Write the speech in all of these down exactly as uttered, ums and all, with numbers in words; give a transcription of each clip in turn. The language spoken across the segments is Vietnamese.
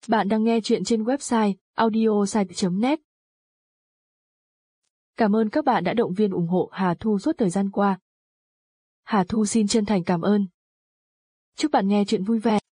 Bạn đang nghe chuyện trên website audiosite chấm net. Cảm ơn các bạn đã động viên ủng hộ Hà Thu suốt thời gian qua. Hà Thu xin chân thành cảm ơn. Chúc bạn nghe chuyện vui vẻ.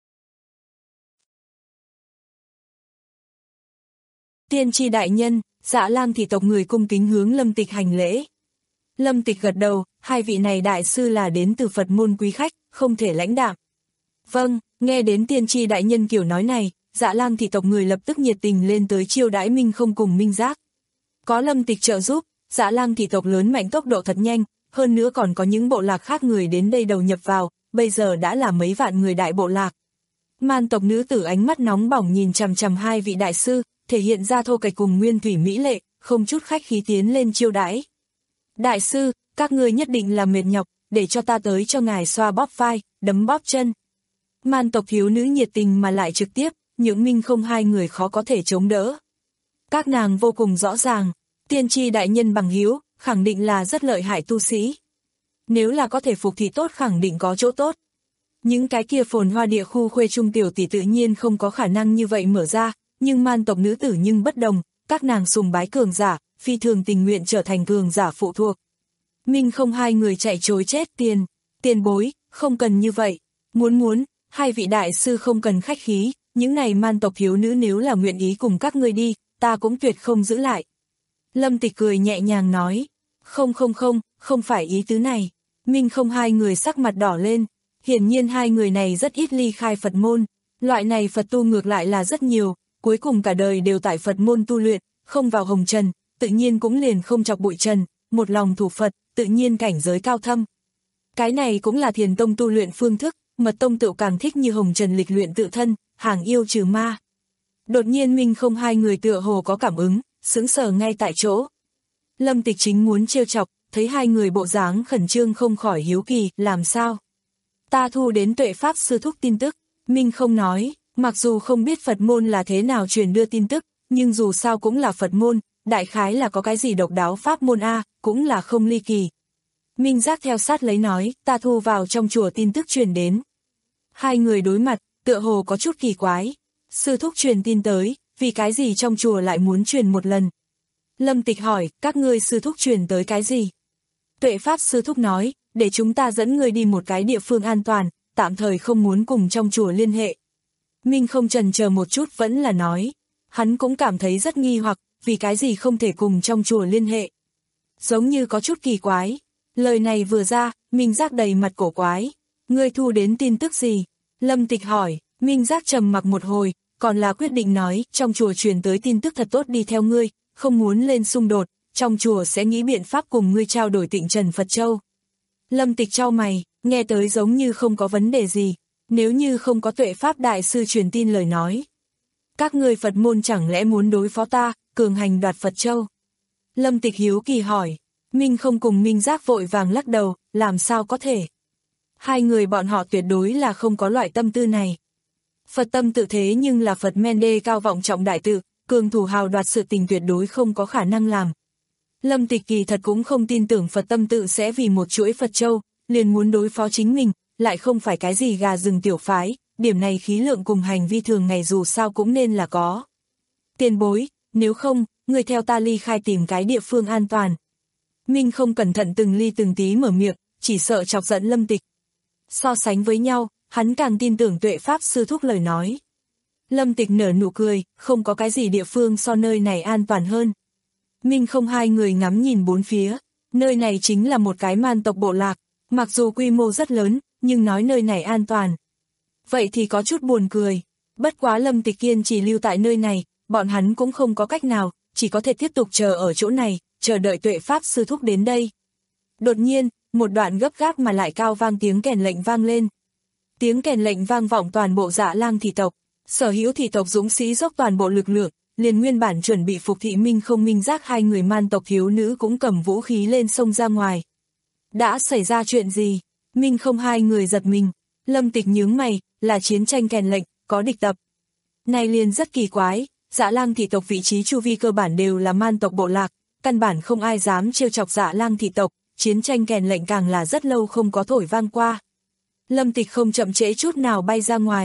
Tiên tri đại nhân, Dạ Lang thị tộc người cung kính hướng Lâm Tịch hành lễ. Lâm Tịch gật đầu, hai vị này đại sư là đến từ Phật môn quý khách, không thể lãnh đạm. Vâng, nghe đến tiên tri đại nhân kiểu nói này, Dạ Lang thị tộc người lập tức nhiệt tình lên tới chiêu đãi Minh Không cùng Minh Giác. Có Lâm Tịch trợ giúp, Dạ Lang thị tộc lớn mạnh tốc độ thật nhanh, hơn nữa còn có những bộ lạc khác người đến đây đầu nhập vào, bây giờ đã là mấy vạn người đại bộ lạc. Man tộc nữ tử ánh mắt nóng bỏng nhìn chằm chằm hai vị đại sư, thể hiện ra thô kệch cùng nguyên thủy mỹ lệ, không chút khách khí tiến lên chiêu đãi. Đại sư, các ngươi nhất định là mệt nhọc, để cho ta tới cho ngài xoa bóp vai, đấm bóp chân. Man tộc thiếu nữ nhiệt tình mà lại trực tiếp, những Minh Không hai người khó có thể chống đỡ. Các nàng vô cùng rõ ràng, tiên tri đại nhân bằng hữu, khẳng định là rất lợi hại tu sĩ. Nếu là có thể phục thì tốt, khẳng định có chỗ tốt. Những cái kia phồn hoa địa khu khuê trung tiểu tỷ tự nhiên không có khả năng như vậy mở ra, nhưng man tộc nữ tử nhưng bất đồng, các nàng sùng bái cường giả, phi thường tình nguyện trở thành cường giả phụ thuộc. Minh Không hai người chạy trối chết tiền, tiền bối, không cần như vậy, muốn muốn, hai vị đại sư không cần khách khí, những này man tộc thiếu nữ nếu là nguyện ý cùng các ngươi đi, ta cũng tuyệt không giữ lại. Lâm Tịch cười nhẹ nhàng nói, không không không, không phải ý tứ này. Minh Không hai người sắc mặt đỏ lên, hiển nhiên hai người này rất ít ly khai Phật môn, loại này Phật tu ngược lại là rất nhiều, cuối cùng cả đời đều tại Phật môn tu luyện, không vào hồng trần, tự nhiên cũng liền không chọc bụi trần, một lòng thủ Phật, tự nhiên cảnh giới cao thâm. Cái này cũng là thiền tông tu luyện phương thức, mật tông tự càng thích như hồng trần lịch luyện tự thân, hàng yêu trừ ma. Đột nhiên Minh Không hai người tựa hồ có cảm ứng, sững sờ ngay tại chỗ. Lâm Tịch chính muốn trêu chọc, thấy hai người bộ dáng khẩn trương không khỏi hiếu kỳ, làm sao? Ta thu đến Tuệ Pháp sư thúc tin tức, Minh Không nói, mặc dù không biết Phật môn là thế nào truyền đưa tin tức, nhưng dù sao cũng là Phật môn, đại khái là có cái gì độc đáo pháp môn a, cũng là không ly kỳ. Minh Giác theo sát lấy nói, ta thu vào trong chùa tin tức truyền đến. Hai người đối mặt, tựa hồ có chút kỳ quái. Sư thúc truyền tin tới, vì cái gì trong chùa lại muốn truyền một lần? Lâm Tịch hỏi, các ngươi sư thúc truyền tới cái gì? Tuệ Pháp sư thúc nói, để chúng ta dẫn ngươi đi một cái địa phương an toàn, tạm thời không muốn cùng trong chùa liên hệ. Minh Không chần chờ một chút vẫn là nói, hắn cũng cảm thấy rất nghi hoặc, vì cái gì không thể cùng trong chùa liên hệ. Giống như có chút kỳ quái. Lời này vừa ra, Minh Giác đầy mặt cổ quái. Ngươi thu đến tin tức gì? Lâm Tịch hỏi, Minh Giác trầm mặc một hồi, còn là quyết định nói, trong chùa truyền tới tin tức thật tốt đi theo ngươi, không muốn lên xung đột, trong chùa sẽ nghĩ biện pháp cùng ngươi trao đổi Tịnh Trần Phật Châu. Lâm Tịch chau mày, nghe tới giống như không có vấn đề gì, nếu như không có Tuệ Pháp đại sư truyền tin lời nói. Các ngươi Phật môn chẳng lẽ muốn đối phó ta, cường hành đoạt Phật Châu? Lâm Tịch hiếu kỳ hỏi, Minh Không cùng Minh Giác vội vàng lắc đầu, làm sao có thể? Hai người bọn họ tuyệt đối là không có loại tâm tư này. Phật tâm tự thế nhưng là Phật men đê cao vọng trọng đại tự, cường thủ hào đoạt sự tình tuyệt đối không có khả năng làm. Lâm Tịch kỳ thật cũng không tin tưởng Phật tâm tự sẽ vì một chuỗi Phật Châu, liền muốn đối phó chính mình, lại không phải cái gì gà rừng tiểu phái, điểm này khí lượng cùng hành vi thường ngày dù sao cũng nên là có. Tiền bối, nếu không, người theo ta ly khai tìm cái địa phương an toàn. Minh Không cẩn thận từng ly từng tí mở miệng, chỉ sợ chọc giận Lâm Tịch. So sánh với nhau, hắn càng tin tưởng Tuệ Pháp sư thúc lời nói. Lâm Tịch nở nụ cười, không có cái gì địa phương so nơi này an toàn hơn. Minh Không hai người ngắm nhìn bốn phía, nơi này chính là một cái man tộc bộ lạc, mặc dù quy mô rất lớn, nhưng nói nơi này an toàn. Vậy thì có chút buồn cười, bất quá Lâm Tịch kiên chỉ lưu tại nơi này, bọn hắn cũng không có cách nào, chỉ có thể tiếp tục chờ ở chỗ này, chờ đợi Tuệ Pháp sư thúc đến đây. Đột nhiên, một đoạn gấp gáp mà lại cao vang tiếng kèn lệnh vang lên. Tiếng kèn lệnh vang vọng toàn bộ Dạ Lang thị tộc, sở hữu thị tộc dũng sĩ dốc toàn bộ lực lượng, liền nguyên bản chuẩn bị phục thị Minh Không Minh Giác hai người man tộc thiếu nữ cũng cầm vũ khí lên xông ra ngoài. Đã xảy ra chuyện gì? Minh Không hai người giật mình, Lâm Tịch nhướng mày, là chiến tranh kèn lệnh, có địch tập. Này liền rất kỳ quái, Dạ Lang thị tộc vị trí chu vi cơ bản đều là man tộc bộ lạc, căn bản không ai dám trêu chọc Dạ Lang thị tộc, chiến tranh kèn lệnh càng là rất lâu không có thổi vang qua. Lâm Tịch không chậm trễ chút nào bay ra ngoài,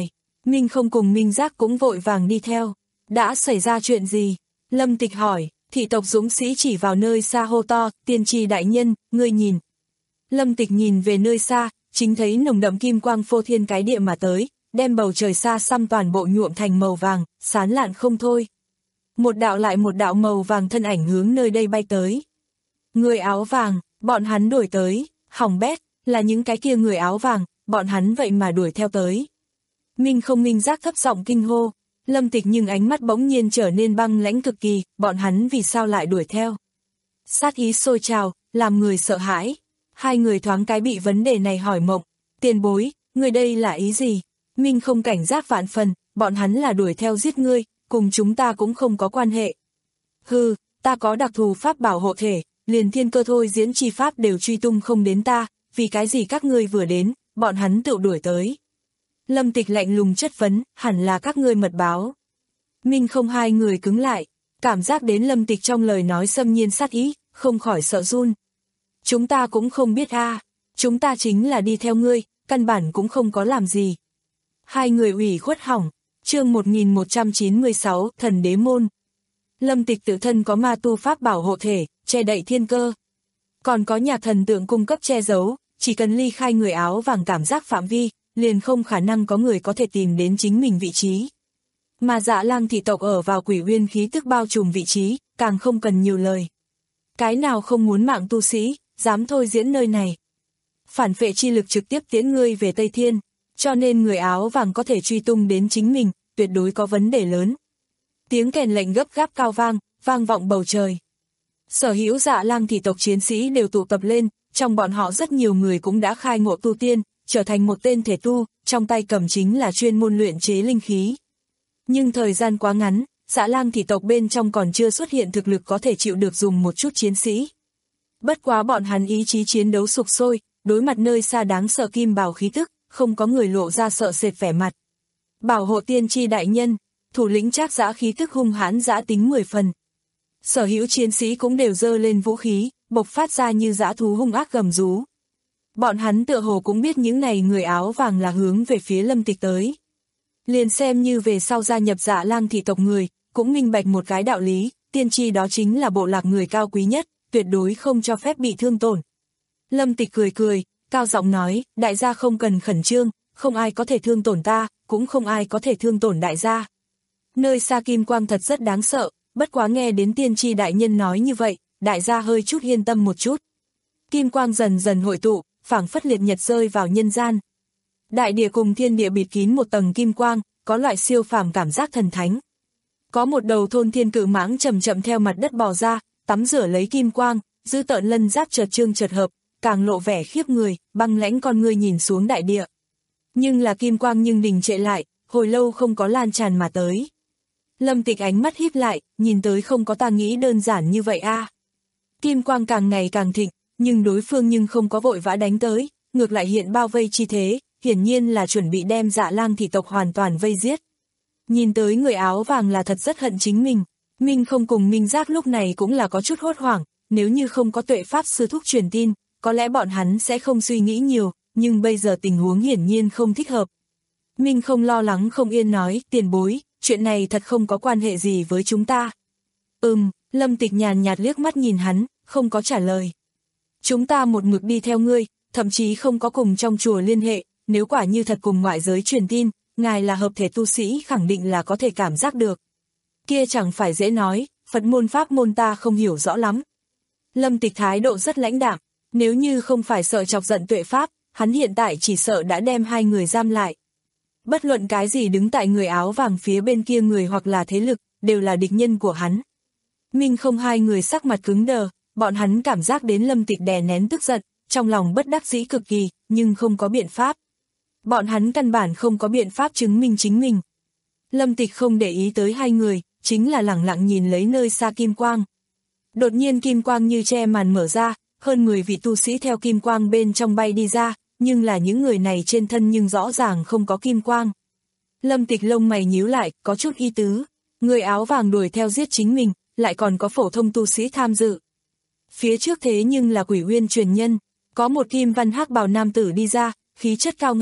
Minh không cùng Minh Giác cũng vội vàng đi theo. Đã xảy ra chuyện gì? Lâm Tịch hỏi. Thị tộc dũng sĩ chỉ vào nơi xa hô to, tiên tri đại nhân, ngươi nhìn. Lâm Tịch nhìn về nơi xa, chính thấy nồng đậm kim quang phô thiên cái địa mà tới, đem bầu trời xa xăm toàn bộ nhuộm thành màu vàng, sán lạn không thôi. Một đạo lại một đạo màu vàng thân ảnh hướng nơi đây bay tới. Người áo vàng, bọn hắn đuổi tới, hỏng bét, là những cái kia người áo vàng, bọn hắn vậy mà đuổi theo tới. Minh không Minh Giác thấp giọng kinh hô. Lâm Tịch nhưng ánh mắt bỗng nhiên trở nên băng lãnh cực kỳ, bọn hắn vì sao lại đuổi theo. Sát ý sôi trào, làm người sợ hãi. Hai người thoáng cái bị vấn đề này hỏi mộng. Tiền bối, người đây là ý gì? Minh không cảnh giác vạn phần, bọn hắn là đuổi theo giết ngươi, cùng chúng ta cũng không có quan hệ. Hừ, ta có đặc thù pháp bảo hộ thể, liền thiên cơ thôi diễn chi pháp đều truy tung không đến ta, vì cái gì các ngươi vừa đến, bọn hắn tự đuổi tới. Lâm Tịch lạnh lùng chất vấn, hẳn là các ngươi mật báo. Minh không hai người cứng lại, cảm giác đến Lâm Tịch trong lời nói xâm nhiên sát ý, không khỏi sợ run. Chúng ta cũng không biết a, chúng ta chính là đi theo ngươi, căn bản cũng không có làm gì. Hai người ủy khuất hỏng, chương một nghìn một trăm chín mươi sáu, thần đế môn. Lâm Tịch tự thân có ma tu pháp bảo hộ thể, che đậy thiên cơ. Còn có nhà thần tượng cung cấp che giấu, chỉ cần ly khai người áo vàng cảm giác phạm vi, liền không khả năng có người có thể tìm đến chính mình vị trí. Mà Dạ Lang thị tộc ở vào Quỷ Uyên khí tức bao trùm vị trí, càng không cần nhiều lời. Cái nào không muốn mạng tu sĩ, dám thôi diễn nơi này. Phản phệ chi lực trực tiếp tiễn ngươi về Tây Thiên, cho nên người áo vàng có thể truy tung đến chính mình, tuyệt đối có vấn đề lớn. Tiếng kèn lệnh gấp gáp cao vang, vang vọng bầu trời. Sở hữu Dạ Lang thị tộc chiến sĩ đều tụ tập lên, trong bọn họ rất nhiều người cũng đã khai ngộ tu tiên, trở thành một tên thể tu, trong tay cầm chính là chuyên môn luyện chế linh khí. Nhưng thời gian quá ngắn, Dạ Lang thị tộc bên trong còn chưa xuất hiện thực lực có thể chịu được dùng một chút chiến sĩ. Bất quá bọn hắn ý chí chiến đấu sục sôi, đối mặt nơi xa đáng sợ kim bào khí tức, không có người lộ ra sợ sệt vẻ mặt. Bảo hộ tiên tri đại nhân, thủ lĩnh Trác Dã khí tức hung hãn dã tính mười phần. Sở hữu chiến sĩ cũng đều giơ lên vũ khí, bộc phát ra như dã thú hung ác gầm rú. Bọn hắn tựa hồ cũng biết những này người áo vàng là hướng về phía Lâm Tịch tới. Liền xem như về sau gia nhập Dạ Lang thị tộc người, cũng minh bạch một cái đạo lý, tiên tri đó chính là bộ lạc người cao quý nhất, tuyệt đối không cho phép bị thương tổn. Lâm Tịch cười cười, cao giọng nói, đại gia không cần khẩn trương, không ai có thể thương tổn ta, cũng không ai có thể thương tổn đại gia. Nơi xa kim quang thật rất đáng sợ, bất quá nghe đến tiên tri đại nhân nói như vậy, đại gia hơi chút yên tâm một chút. Kim quang dần dần hội tụ, phảng phất liệt nhật rơi vào nhân gian. Đại địa cùng thiên địa bịt kín một tầng kim quang, có loại siêu phàm cảm giác thần thánh. Có một đầu thôn thiên cự mãng chậm chậm theo mặt đất bò ra, tắm rửa lấy kim quang, dư tợn lân giáp chợt trương chợt hợp, càng lộ vẻ khiếp người, băng lãnh con ngươi nhìn xuống đại địa. Nhưng là kim quang nhưng đình trệ lại, hồi lâu không có lan tràn mà tới. Lâm Tịch ánh mắt híp lại, nhìn tới không có ta nghĩ đơn giản như vậy a. Kim quang càng ngày càng thịnh, nhưng đối phương nhưng không có vội vã đánh tới, ngược lại hiện bao vây chi thế, hiển nhiên là chuẩn bị đem Dạ Lang thị tộc hoàn toàn vây giết. Nhìn tới người áo vàng là thật rất hận chính mình. Minh không cùng Minh Giác lúc này cũng là có chút hốt hoảng, nếu như không có tuệ pháp sư thúc truyền tin, có lẽ bọn hắn sẽ không suy nghĩ nhiều, nhưng bây giờ tình huống hiển nhiên không thích hợp. Minh không lo lắng không yên nói, tiền bối, chuyện này thật không có quan hệ gì với chúng ta. Ừm, Lâm Tịch nhàn nhạt liếc mắt nhìn hắn, không có trả lời. Chúng ta một mực đi theo ngươi, thậm chí không có cùng trong chùa liên hệ, nếu quả như thật cùng ngoại giới truyền tin, ngài là hợp thể tu sĩ khẳng định là có thể cảm giác được. Kia chẳng phải dễ nói, Phật môn pháp môn ta không hiểu rõ lắm. Lâm Tịch thái độ rất lãnh đạm, nếu như không phải sợ chọc giận tuệ pháp, hắn hiện tại chỉ sợ đã đem hai người giam lại. Bất luận cái gì đứng tại người áo vàng phía bên kia người hoặc là thế lực, đều là địch nhân của hắn. Minh không hai người sắc mặt cứng đờ, bọn hắn cảm giác đến Lâm Tịch đè nén tức giận, trong lòng bất đắc dĩ cực kỳ, nhưng không có biện pháp. Bọn hắn căn bản không có biện pháp chứng minh chính mình. Lâm Tịch không để ý tới hai người, chính là lẳng lặng nhìn lấy nơi xa kim quang. Đột nhiên kim quang như che màn mở ra, hơn mười vị tu sĩ theo kim quang bên trong bay đi ra, nhưng là những người này trên thân nhưng rõ ràng không có kim quang. Lâm Tịch lông mày nhíu lại, có chút ý tứ. Người áo vàng đuổi theo giết chính mình, lại còn có phổ thông tu sĩ tham dự. Phía trước thế nhưng là Quỷ Uyên truyền nhân, có một kim văn hắc bào nam tử đi ra, khí chất cao ngạo,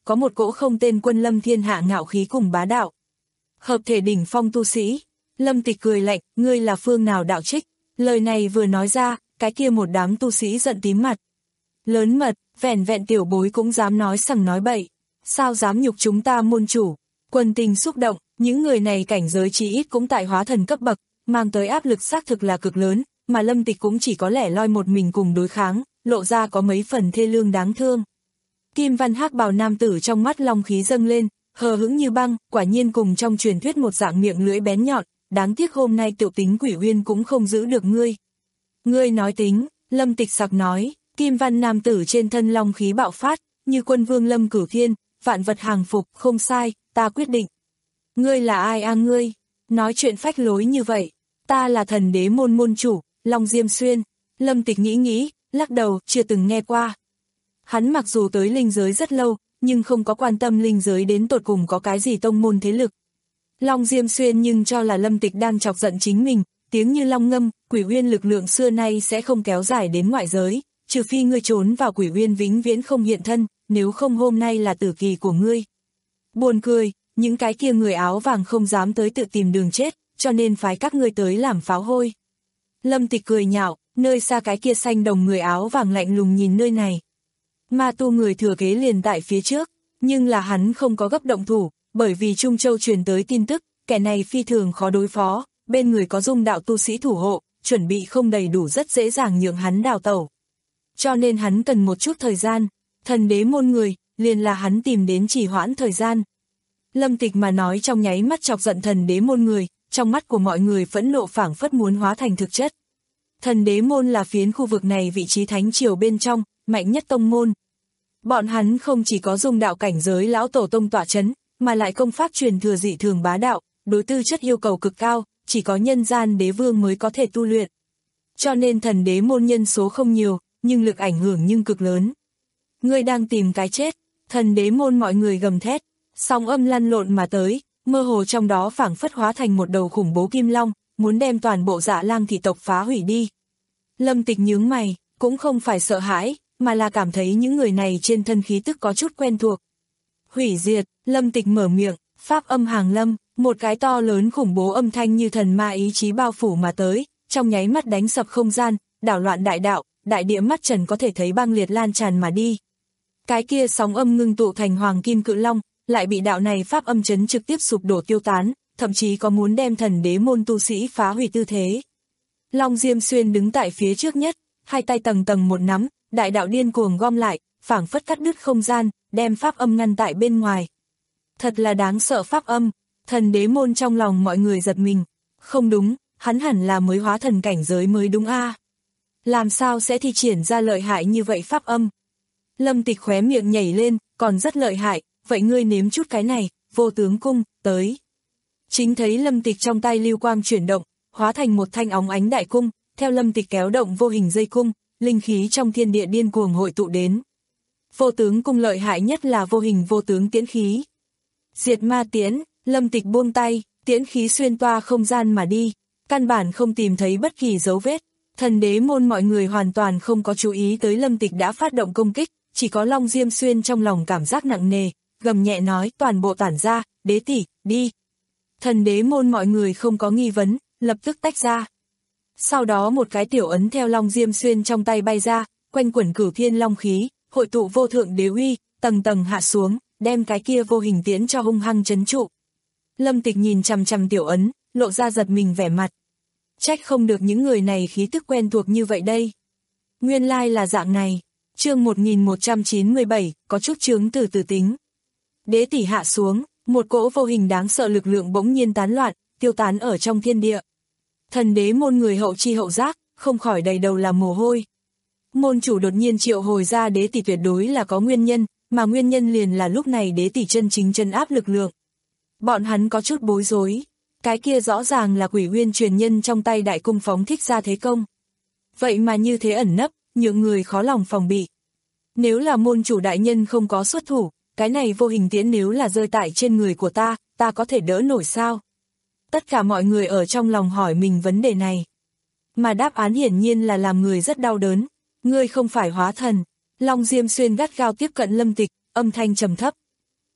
có một cỗ không tên quân lâm thiên hạ ngạo khí cùng bá đạo. Hợp thể đỉnh phong tu sĩ. Lâm Tịch cười lạnh, ngươi là phương nào đạo trích? Lời này vừa nói ra, cái kia một đám tu sĩ giận tím mặt. Lớn mật, vẻn vẹn tiểu bối cũng dám nói sằng nói bậy. Sao dám nhục chúng ta môn chủ? Quân tình xúc động, những người này cảnh giới chí ít cũng tại hóa thần cấp bậc, mang tới áp lực xác thực là cực lớn, mà Lâm Tịch cũng chỉ có lẻ loi một mình cùng đối kháng, lộ ra có mấy phần thê lương đáng thương. Kim văn hắc bào nam tử trong mắt long khí dâng lên, hờ hững như băng, quả nhiên cùng trong truyền thuyết một dạng miệng lưỡi bén nhọn, đáng tiếc hôm nay tiểu tính Quỷ Uyên cũng không giữ được ngươi. Ngươi nói tính, Lâm Tịch sặc nói, kim văn nam tử trên thân long khí bạo phát, như quân vương Lâm Cửu Thiên, vạn vật hàng phục, không sai, ta quyết định. Ngươi là ai a ngươi? Nói chuyện phách lối như vậy, ta là thần đế môn môn chủ, Long Diêm Xuyên. Lâm Tịch nghĩ nghĩ, lắc đầu, chưa từng nghe qua. Hắn mặc dù tới linh giới rất lâu, nhưng không có quan tâm linh giới đến tột cùng có cái gì tông môn thế lực. Long Diêm Xuyên nhưng cho là Lâm Tịch đang chọc giận chính mình, tiếng như long ngâm, Quỷ Uyên lực lượng xưa nay sẽ không kéo dài đến ngoại giới, trừ phi ngươi trốn vào Quỷ Uyên vĩnh viễn không hiện thân, nếu không hôm nay là tử kỳ của ngươi. Buồn cười, những cái kia người áo vàng không dám tới tự tìm đường chết, cho nên phái các ngươi tới làm pháo hôi. Lâm Tịch cười nhạo, nơi xa cái kia xanh đồng người áo vàng lạnh lùng nhìn nơi này. Ma tu người thừa kế liền tại phía trước, nhưng là hắn không có gấp động thủ, bởi vì Trung Châu truyền tới tin tức, kẻ này phi thường khó đối phó, bên người có dung đạo tu sĩ thủ hộ, chuẩn bị không đầy đủ rất dễ dàng nhượng hắn đào tẩu. Cho nên hắn cần một chút thời gian, thần đế môn người, liền là hắn tìm đến chỉ hoãn thời gian. Lâm Tịch mà nói trong nháy mắt chọc giận thần đế môn người, trong mắt của mọi người phẫn nộ phảng phất muốn hóa thành thực chất. Thần đế môn là phiến khu vực này vị trí thánh triều bên trong, mạnh nhất tông môn. Bọn hắn không chỉ có dung đạo cảnh giới lão tổ tông tọa chấn, mà lại công pháp truyền thừa dị thường bá đạo, đối tư chất yêu cầu cực cao, chỉ có nhân gian đế vương mới có thể tu luyện. Cho nên thần đế môn nhân số không nhiều, nhưng lực ảnh hưởng nhưng cực lớn. Ngươi đang tìm cái chết, thần đế môn mọi người gầm thét, sóng âm lăn lộn mà tới, mơ hồ trong đó phảng phất hóa thành một đầu khủng bố kim long, muốn đem toàn bộ Dạ Lang thị tộc phá hủy đi. Lâm Tịch nhướng mày, cũng không phải sợ hãi, mà là cảm thấy những người này trên thân khí tức có chút quen thuộc. Hủy diệt, Lâm Tịch mở miệng, pháp âm hàng lâm, một cái to lớn khủng bố âm thanh như thần ma ý chí bao phủ mà tới, trong nháy mắt đánh sập không gian, đảo loạn đại đạo, đại địa mắt trần có thể thấy băng liệt lan tràn mà đi. Cái kia sóng âm ngưng tụ thành hoàng kim cự long, lại bị đạo này pháp âm chấn trực tiếp sụp đổ tiêu tán, thậm chí có muốn đem thần đế môn tu sĩ phá hủy tư thế. Long Diêm Xuyên đứng tại phía trước nhất, hai tay tầng tầng một nắm, đại đạo điên cuồng gom lại, phảng phất cắt đứt không gian, đem pháp âm ngăn tại bên ngoài. Thật là đáng sợ pháp âm, thần đế môn trong lòng mọi người giật mình. Không đúng, hắn hẳn là mới hóa thần cảnh giới mới đúng a. À? Làm sao sẽ thi triển ra lợi hại như vậy pháp âm? Lâm Tịch khóe miệng nhảy lên, còn rất lợi hại, vậy ngươi nếm chút cái này, vô tướng cung, tới. Chính thấy Lâm Tịch trong tay lưu quang chuyển động, hóa thành một thanh óng ánh đại cung, theo Lâm Tịch kéo động vô hình dây cung, linh khí trong thiên địa điên cuồng hội tụ đến. Vô tướng cung lợi hại nhất là vô hình vô tướng tiễn khí. Diệt ma tiễn, Lâm Tịch buông tay, tiễn khí xuyên toa không gian mà đi, căn bản không tìm thấy bất kỳ dấu vết. Thần đế môn mọi người hoàn toàn không có chú ý tới Lâm Tịch đã phát động công kích, chỉ có Long Diêm Xuyên trong lòng cảm giác nặng nề, gầm nhẹ nói toàn bộ tản ra, đế tỷ, đi. Thần đế môn mọi người không có nghi vấn, lập tức tách ra. Sau đó một cái tiểu ấn theo Long Diêm Xuyên trong tay bay ra, quanh quẩn cửu thiên long khí, hội tụ vô thượng đế uy, tầng tầng hạ xuống, đem cái kia vô hình tiễn cho hung hăng trấn trụ. Lâm Tịch nhìn chằm chằm tiểu ấn, lộ ra giật mình vẻ mặt. Trách không được những người này khí tức quen thuộc như vậy đây. Nguyên lai là dạng này. Chương một nghìn một trăm chín mươi bảy, có chút chướng từ từ tính. Đế tỷ hạ xuống, một cỗ vô hình đáng sợ lực lượng bỗng nhiên tán loạn, tiêu tán ở trong thiên địa. Thần đế môn người hậu chi hậu giác, không khỏi đầy đầu là mồ hôi. Môn chủ đột nhiên triệu hồi ra đế tỷ tuyệt đối là có nguyên nhân, mà nguyên nhân liền là lúc này đế tỷ chân chính chân áp lực lượng. Bọn hắn có chút bối rối. Cái kia rõ ràng là Quỷ Uyên truyền nhân trong tay đại cung phóng thích ra thế công. Vậy mà như thế ẩn nấp, nhượng người khó lòng phòng bị. Nếu là môn chủ đại nhân không có xuất thủ, cái này vô hình tiễn nếu là rơi tại trên người của ta, ta có thể đỡ nổi sao? Tất cả mọi người ở trong lòng hỏi mình vấn đề này. Mà đáp án hiển nhiên là làm người rất đau đớn. Ngươi không phải hóa thần. Long Diêm Xuyên gắt gao tiếp cận Lâm Tịch, âm thanh trầm thấp.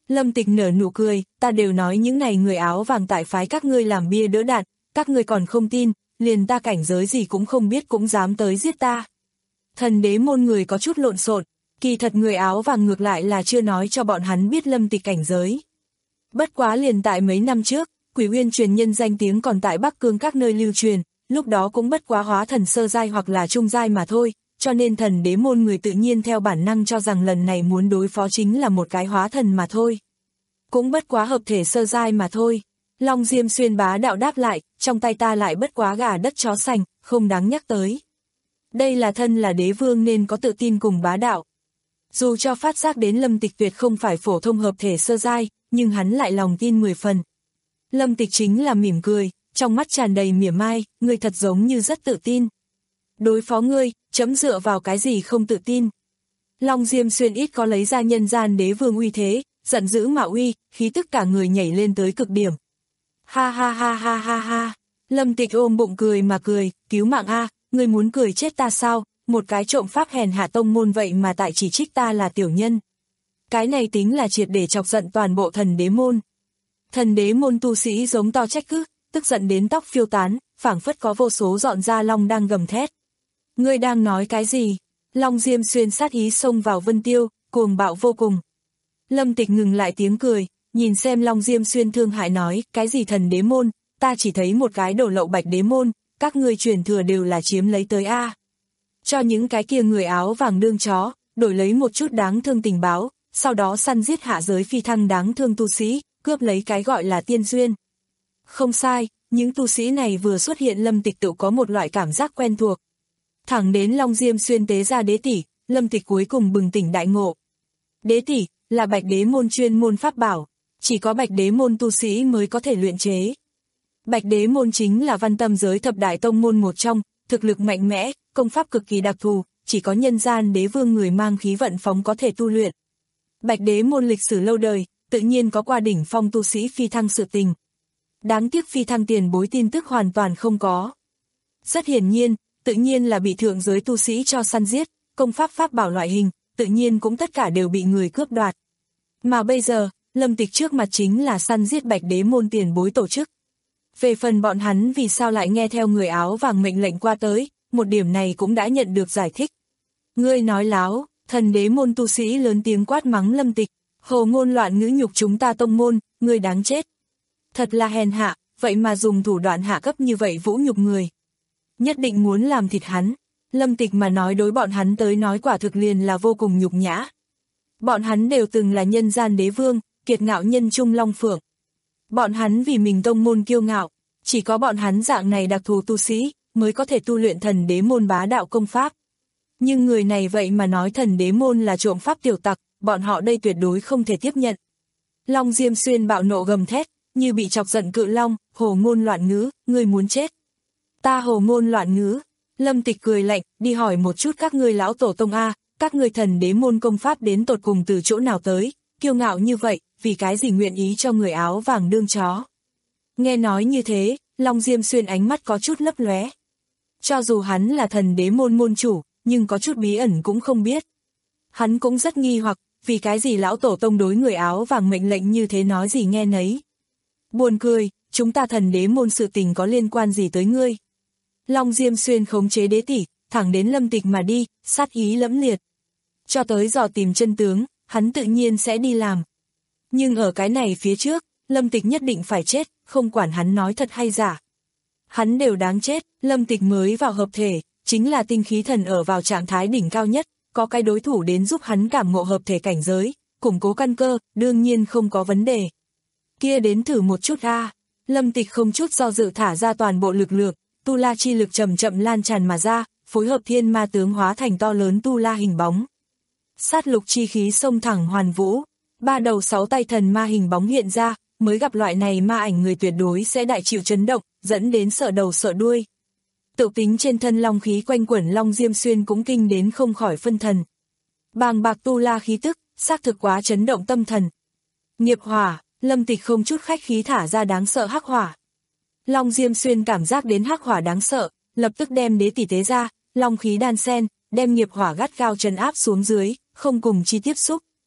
Lâm Tịch nở nụ cười, ta đều nói những này người áo vàng tại phái các ngươi làm bia đỡ đạn, các ngươi còn không tin, liền ta cảnh giới gì cũng không biết cũng dám tới giết ta. Thần đế môn người có chút lộn xộn, kỳ thật người áo vàng ngược lại là chưa nói cho bọn hắn biết Lâm Tịch cảnh giới. Bất quá liền tại mấy năm trước, Quỷ Uyên truyền nhân danh tiếng còn tại Bắc Cương các nơi lưu truyền, lúc đó cũng bất quá hóa thần sơ giai hoặc là trung giai mà thôi, cho nên thần đế môn người tự nhiên theo bản năng cho rằng lần này muốn đối phó chính là một cái hóa thần mà thôi. Cũng bất quá hợp thể sơ giai mà thôi. Long Diêm Xuyên bá đạo đáp lại, trong tay ta lại bất quá gà đất chó sành, không đáng nhắc tới. Đây là thân là đế vương nên có tự tin cùng bá đạo. Dù cho phát giác đến Lâm Tịch tuyệt không phải phổ thông hợp thể sơ giai, nhưng hắn lại lòng tin mười phần. Lâm Tịch chính là mỉm cười, trong mắt tràn đầy mỉa mai, ngươi thật giống như rất tự tin. Đối phó ngươi, chấm dựa vào cái gì không tự tin. Long Diêm Xuyên ít có lấy ra nhân gian đế vương uy thế, giận dữ mà uy, khí tức cả người nhảy lên tới cực điểm. Ha ha ha ha ha ha, Lâm Tịch ôm bụng cười mà cười, cứu mạng a, ngươi muốn cười chết ta sao, một cái trộm pháp hèn hạ tông môn vậy mà tại chỉ trích ta là tiểu nhân. Cái này tính là triệt để chọc giận toàn bộ thần đế môn. Thần đế môn tu sĩ giống to trách cứ, tức giận đến tóc phiêu tán, phảng phất có vô số dọn ra long đang gầm thét. Ngươi đang nói cái gì? Long Diêm Xuyên sát ý xông vào Vân Tiêu, cuồng bạo vô cùng. Lâm Tịch ngừng lại tiếng cười, nhìn xem Long Diêm Xuyên thương hại nói, cái gì thần đế môn, ta chỉ thấy một cái đổ lậu bạch đế môn, các ngươi truyền thừa đều là chiếm lấy tới a. Cho những cái kia người áo vàng đương chó, đổi lấy một chút đáng thương tình báo, sau đó săn giết hạ giới phi thăng đáng thương tu sĩ, cướp lấy cái gọi là tiên duyên. Không sai, những tu sĩ này vừa xuất hiện Lâm Tịch tự có một loại cảm giác quen thuộc. Thẳng đến Long Diêm Xuyên tế ra đế tỷ, Lâm Tịch cuối cùng bừng tỉnh đại ngộ. Đế tỷ là bạch đế môn chuyên môn pháp bảo, chỉ có bạch đế môn tu sĩ mới có thể luyện chế. Bạch đế môn chính là văn tâm giới thập đại tông môn một trong, thực lực mạnh mẽ, công pháp cực kỳ đặc thù, chỉ có nhân gian đế vương người mang khí vận phóng có thể tu luyện. Bạch đế môn lịch sử lâu đời, tự nhiên có qua đỉnh phong tu sĩ phi thăng sự tình. Đáng tiếc phi thăng tiền bối tin tức hoàn toàn không có. Rất hiển nhiên, tự nhiên là bị thượng giới tu sĩ cho săn giết, công pháp pháp bảo loại hình, tự nhiên cũng tất cả đều bị người cướp đoạt. Mà bây giờ, Lâm Tịch trước mặt chính là săn giết bạch đế môn tiền bối tổ chức. Về phần bọn hắn vì sao lại nghe theo người áo vàng mệnh lệnh qua tới, một điểm này cũng đã nhận được giải thích. Ngươi nói láo, thần đế môn tu sĩ lớn tiếng quát mắng Lâm Tịch, hồ ngôn loạn ngữ nhục chúng ta tông môn, ngươi đáng chết. Thật là hèn hạ, vậy mà dùng thủ đoạn hạ cấp như vậy vũ nhục người. Nhất định muốn làm thịt hắn. Lâm Tịch mà nói đối bọn hắn tới nói quả thực liền là vô cùng nhục nhã. Bọn hắn đều từng là nhân gian đế vương, kiệt ngạo nhân trung long phượng. Bọn hắn vì mình tông môn kiêu ngạo, chỉ có bọn hắn dạng này đặc thù tu sĩ, mới có thể tu luyện thần đế môn bá đạo công pháp. Nhưng người này vậy mà nói thần đế môn là trộm pháp tiểu tặc, bọn họ đây tuyệt đối không thể tiếp nhận. Long Diêm Xuyên bạo nộ gầm thét, như bị chọc giận cự long, hồ ngôn loạn ngữ, ngươi muốn chết. Ta hồ ngôn loạn ngữ. Lâm Tịch cười lạnh, đi hỏi một chút các ngươi lão tổ tông A, các ngươi thần đế môn công pháp đến tột cùng từ chỗ nào tới, kiêu ngạo như vậy, vì cái gì nguyện ý cho người áo vàng đương chó. Nghe nói như thế, Long Diêm Xuyên ánh mắt có chút lấp lóe. Cho dù hắn là thần đế môn môn chủ, nhưng có chút bí ẩn cũng không biết. Hắn cũng rất nghi hoặc, vì cái gì lão tổ tông đối người áo vàng mệnh lệnh như thế nói gì nghe nấy. Buồn cười, chúng ta thần đế môn sự tình có liên quan gì tới ngươi. Long Diêm Xuyên khống chế đế tỷ, thẳng đến Lâm Tịch mà đi, sát ý lẫm liệt. Cho tới dò tìm chân tướng, hắn tự nhiên sẽ đi làm. Nhưng ở cái này phía trước, Lâm Tịch nhất định phải chết, không quản hắn nói thật hay giả. Hắn đều đáng chết, Lâm Tịch mới vào hợp thể, chính là tinh khí thần ở vào trạng thái đỉnh cao nhất, có cái đối thủ đến giúp hắn cảm ngộ hợp thể cảnh giới, củng cố căn cơ, đương nhiên không có vấn đề. Kia đến thử một chút a. Lâm Tịch không chút do dự thả ra toàn bộ lực lượng, tu la chi lực chậm chậm lan tràn mà ra, phối hợp thiên ma tướng hóa thành to lớn tu la hình bóng. Sát lục chi khí xông thẳng hoàn vũ, ba đầu sáu tay thần ma hình bóng hiện ra, mới gặp loại này ma ảnh người tuyệt đối sẽ đại chịu chấn động, dẫn đến sợ đầu sợ đuôi. Tự tính trên thân long khí quanh quẩn Long Diêm Xuyên cũng kinh đến không khỏi phân thần. Bàng bạc tu la khí tức, xác thực quá chấn động tâm thần. Nghiệp hỏa, Lâm Tịch không chút khách khí thả ra đáng sợ hắc hỏa. Long Diêm Xuyên cảm giác đến hắc hỏa đáng sợ, lập tức đem đế tỷ tế ra, long khí đan sen, đem nghiệp hỏa gắt gao trấn áp xuống dưới, không cùng chi tiếp xúc.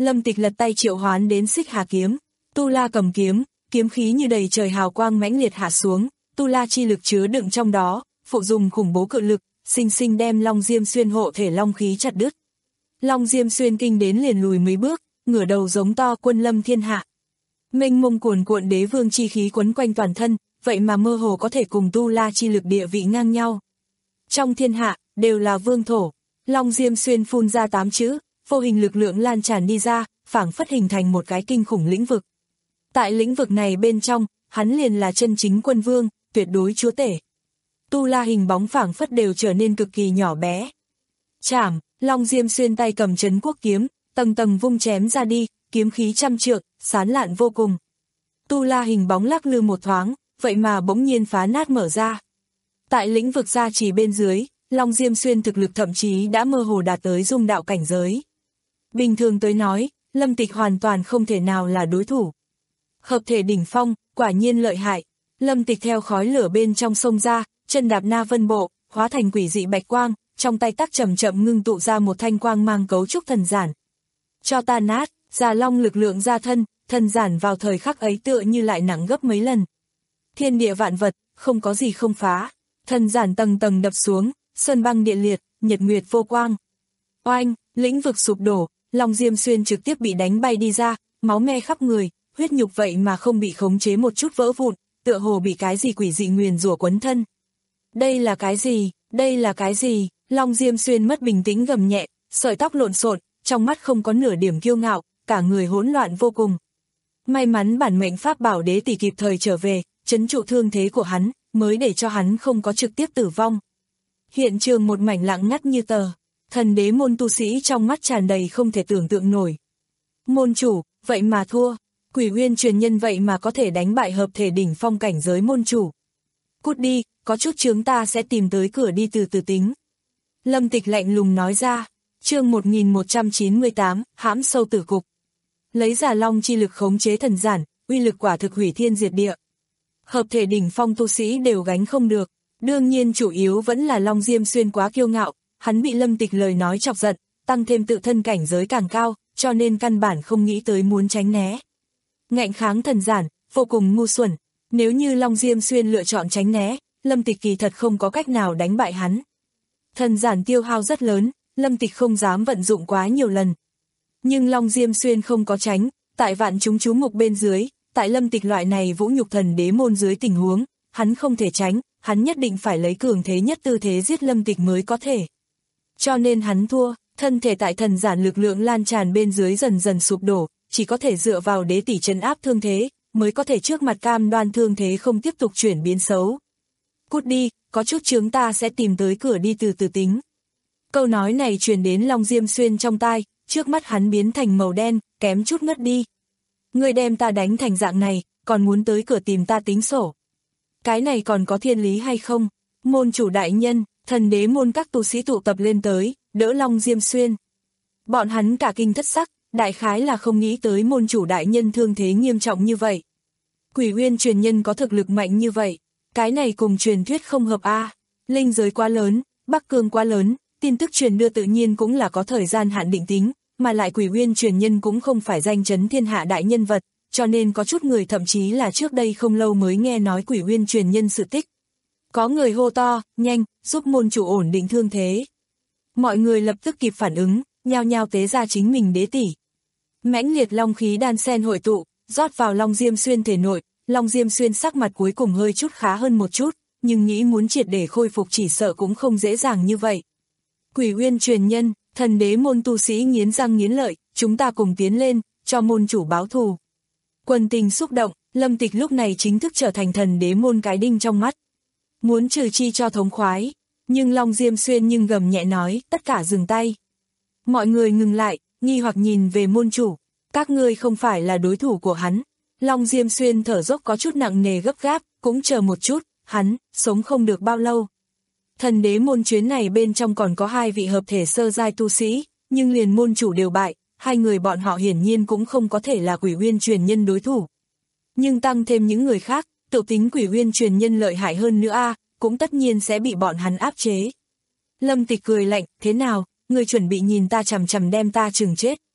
Lâm Tịch lật tay triệu hoán đến Xích Hà kiếm, Tu La cầm kiếm, kiếm khí như đầy trời hào quang mãnh liệt hạ xuống, Tu La chi lực chứa đựng trong đó, phụ dùng khủng bố cự lực, sinh sinh đem Long Diêm Xuyên hộ thể long khí chặt đứt. Long Diêm Xuyên kinh đến liền lùi mấy bước, ngửa đầu giống to quân lâm thiên hạ. Mênh mông cuồn cuộn đế vương chi khí quấn quanh toàn thân, vậy mà mơ hồ có thể cùng Tu La chi lực địa vị ngang nhau. Trong thiên hạ, đều là vương thổ. Long Diêm Xuyên phun ra tám chữ, vô hình lực lượng lan tràn đi ra, phảng phất hình thành một cái kinh khủng lĩnh vực. Tại lĩnh vực này bên trong, hắn liền là chân chính quân vương, tuyệt đối chúa tể. Tu La hình bóng phảng phất đều trở nên cực kỳ nhỏ bé. Chảm, Long Diêm Xuyên tay cầm trấn quốc kiếm, tầng tầng vung chém ra đi, kiếm khí trăm trượng, sán lạn vô cùng. Tu La hình bóng lắc lư một thoáng, vậy mà bỗng nhiên phá nát mở ra. Tại lĩnh vực gia trì bên dưới, Long Diêm Xuyên thực lực thậm chí đã mơ hồ đạt tới dung đạo cảnh giới. Bình thường tới nói, Lâm Tịch hoàn toàn không thể nào là đối thủ. Hợp thể đỉnh phong, quả nhiên lợi hại. Lâm Tịch theo khói lửa bên trong sông ra, chân đạp na vân bộ, hóa thành quỷ dị bạch quang, trong tay tắc chậm chậm ngưng tụ ra một thanh quang mang cấu trúc thần giản. Cho ta nát, già long lực lượng ra thân, thần giản vào thời khắc ấy tựa như lại nặng gấp mấy lần. Thiên địa vạn vật, không có gì không phá. Thần giản tầng tầng đập xuống, sơn băng địa liệt, nhật nguyệt vô quang. Oanh, lĩnh vực sụp đổ, Long Diêm Xuyên trực tiếp bị đánh bay đi ra, máu me khắp người, huyết nhục vậy mà không bị khống chế một chút vỡ vụn, tựa hồ bị cái gì quỷ dị nguyền rủa quấn thân. Đây là cái gì, đây là cái gì, Long Diêm Xuyên mất bình tĩnh gầm nhẹ, sợi tóc lộn xộn, trong mắt không có nửa điểm kiêu ngạo, cả người hỗn loạn vô cùng. May mắn bản mệnh pháp bảo đế tỷ kịp thời trở về, trấn trụ thương thế của hắn, mới để cho hắn không có trực tiếp tử vong. Hiện trường một mảnh lặng ngắt như tờ, thần đế môn tu sĩ trong mắt tràn đầy không thể tưởng tượng nổi. Môn chủ, vậy mà thua, Quỷ Uyên truyền nhân vậy mà có thể đánh bại hợp thể đỉnh phong cảnh giới môn chủ. Cút đi, có chút chướng ta sẽ tìm tới cửa đi từ từ tính. Lâm Tịch lạnh lùng nói ra, chương một nghìn một trăm chín mươi tám, hãm sâu tử cục. Lấy giả long chi lực khống chế thần giản, uy lực quả thực hủy thiên diệt địa. Hợp thể đỉnh phong tu sĩ đều gánh không được, đương nhiên chủ yếu vẫn là Long Diêm Xuyên quá kiêu ngạo, hắn bị Lâm Tịch lời nói chọc giận, tăng thêm tự thân cảnh giới càng cao, cho nên căn bản không nghĩ tới muốn tránh né. Ngạnh kháng thần giản, vô cùng ngu xuẩn, nếu như Long Diêm Xuyên lựa chọn tránh né, Lâm Tịch kỳ thật không có cách nào đánh bại hắn. Thần giản tiêu hao rất lớn, Lâm Tịch không dám vận dụng quá nhiều lần. Nhưng Long Diêm Xuyên không có tránh, tại vạn chúng chú mục bên dưới, tại Lâm Tịch loại này vũ nhục thần đế môn dưới tình huống, hắn không thể tránh, hắn nhất định phải lấy cường thế nhất tư thế giết Lâm Tịch mới có thể. Cho nên hắn thua, thân thể tại thần giản lực lượng lan tràn bên dưới dần dần sụp đổ, chỉ có thể dựa vào đế tỷ trấn áp thương thế, mới có thể trước mặt cam đoan thương thế không tiếp tục chuyển biến xấu. Cút đi, có chút chướng ta sẽ tìm tới cửa đi từ từ tính. Câu nói này truyền đến Long Diêm Xuyên trong tai, trước mắt hắn biến thành màu đen, kém chút ngất đi. Ngươi đem ta đánh thành dạng này, còn muốn tới cửa tìm ta tính sổ. Cái này còn có thiên lý hay không? Môn chủ đại nhân, thần đế môn các tu sĩ tụ tập lên tới, đỡ Long Diêm Xuyên. Bọn hắn cả kinh thất sắc, đại khái là không nghĩ tới môn chủ đại nhân thương thế nghiêm trọng như vậy. Quỷ Uyên truyền nhân có thực lực mạnh như vậy, cái này cùng truyền thuyết không hợp a. À. Linh giới quá lớn, Bắc Cương quá lớn, tin tức truyền đưa tự nhiên cũng là có thời gian hạn định tính, mà lại Quỷ Uyên truyền nhân cũng không phải danh chấn thiên hạ đại nhân vật, cho nên có chút người thậm chí là trước đây không lâu mới nghe nói Quỷ Uyên truyền nhân sự tích. Có người hô to, nhanh, giúp môn chủ ổn định thương thế. Mọi người lập tức kịp phản ứng, nhao nhao tế ra chính mình đế tỷ. Mãnh liệt long khí đan sen hội tụ, rót vào Long Diêm Xuyên thể nội, Long Diêm Xuyên sắc mặt cuối cùng hơi chút khá hơn một chút, nhưng nghĩ muốn triệt để khôi phục chỉ sợ cũng không dễ dàng như vậy. Quỷ Uyên truyền nhân, thần đế môn tu sĩ nghiến răng nghiến lợi, chúng ta cùng tiến lên, cho môn chủ báo thù. Quần tình xúc động, Lâm Tịch lúc này chính thức trở thành thần đế môn cái đinh trong mắt. Muốn trừ chi cho thống khoái, nhưng Long Diêm Xuyên nhưng gầm nhẹ nói, tất cả dừng tay. Mọi người ngừng lại, nghi hoặc nhìn về môn chủ, các ngươi không phải là đối thủ của hắn. Long Diêm Xuyên thở dốc có chút nặng nề gấp gáp, cũng chờ một chút, hắn, sống không được bao lâu. Thần đế môn chuyến này bên trong còn có hai vị hợp thể sơ giai tu sĩ, nhưng liền môn chủ đều bại, hai người bọn họ hiển nhiên cũng không có thể là Quỷ Uyên truyền nhân đối thủ. Nhưng tăng thêm những người khác, tự tính Quỷ Uyên truyền nhân lợi hại hơn nữa a, cũng tất nhiên sẽ bị bọn hắn áp chế. Lâm Tịch cười lạnh, thế nào, ngươi chuẩn bị nhìn ta chằm chằm đem ta chừng chết.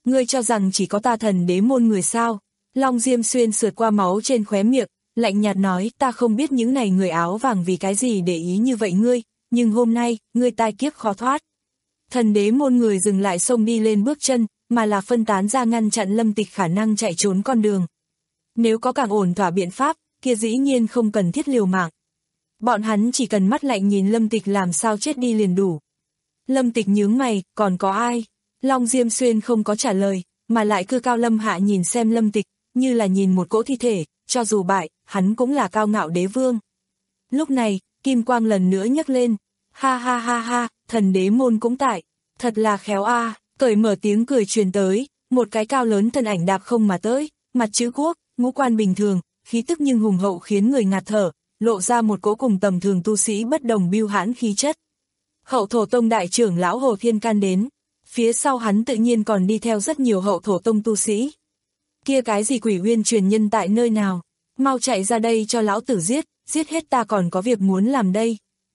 Ngươi cho rằng chỉ có ta thần đế môn người sao? Long Diêm Xuyên sượt qua máu trên khóe miệng, lạnh nhạt nói, ta không biết những này người áo vàng vì cái gì để ý như vậy ngươi, nhưng hôm nay, ngươi tai kiếp khó thoát. Thần đế môn người dừng lại xông đi lên bước chân, mà là phân tán ra ngăn chặn Lâm Tịch khả năng chạy trốn con đường. Nếu có càng ổn thỏa biện pháp, kia dĩ nhiên không cần thiết liều mạng. Bọn hắn chỉ cần mắt lạnh nhìn Lâm Tịch làm sao chết đi liền đủ. Lâm Tịch nhướng mày, còn có ai? Long Diêm Xuyên không có trả lời, mà lại cư cao lâm hạ nhìn xem Lâm Tịch, như là nhìn một cỗ thi thể, cho dù bại, hắn cũng là cao ngạo đế vương. Lúc này, kim quang lần nữa nhấc lên, ha ha ha ha, thần đế môn cũng tại, thật là khéo a. À. Cởi mở tiếng cười truyền tới, một cái cao lớn thân ảnh đạp không mà tới, mặt chữ quốc, ngũ quan bình thường, khí tức nhưng hùng hậu khiến người ngạt thở, lộ ra một cỗ cùng tầm thường tu sĩ bất đồng bưu hãn khí chất. Hậu thổ tông đại trưởng lão Hồ Thiên Can đến, phía sau hắn tự nhiên còn đi theo rất nhiều hậu thổ tông tu sĩ. Kia cái gì quỷ uyên truyền nhân tại nơi nào, mau chạy ra đây cho lão tử giết, giết hết ta còn có việc muốn làm đây.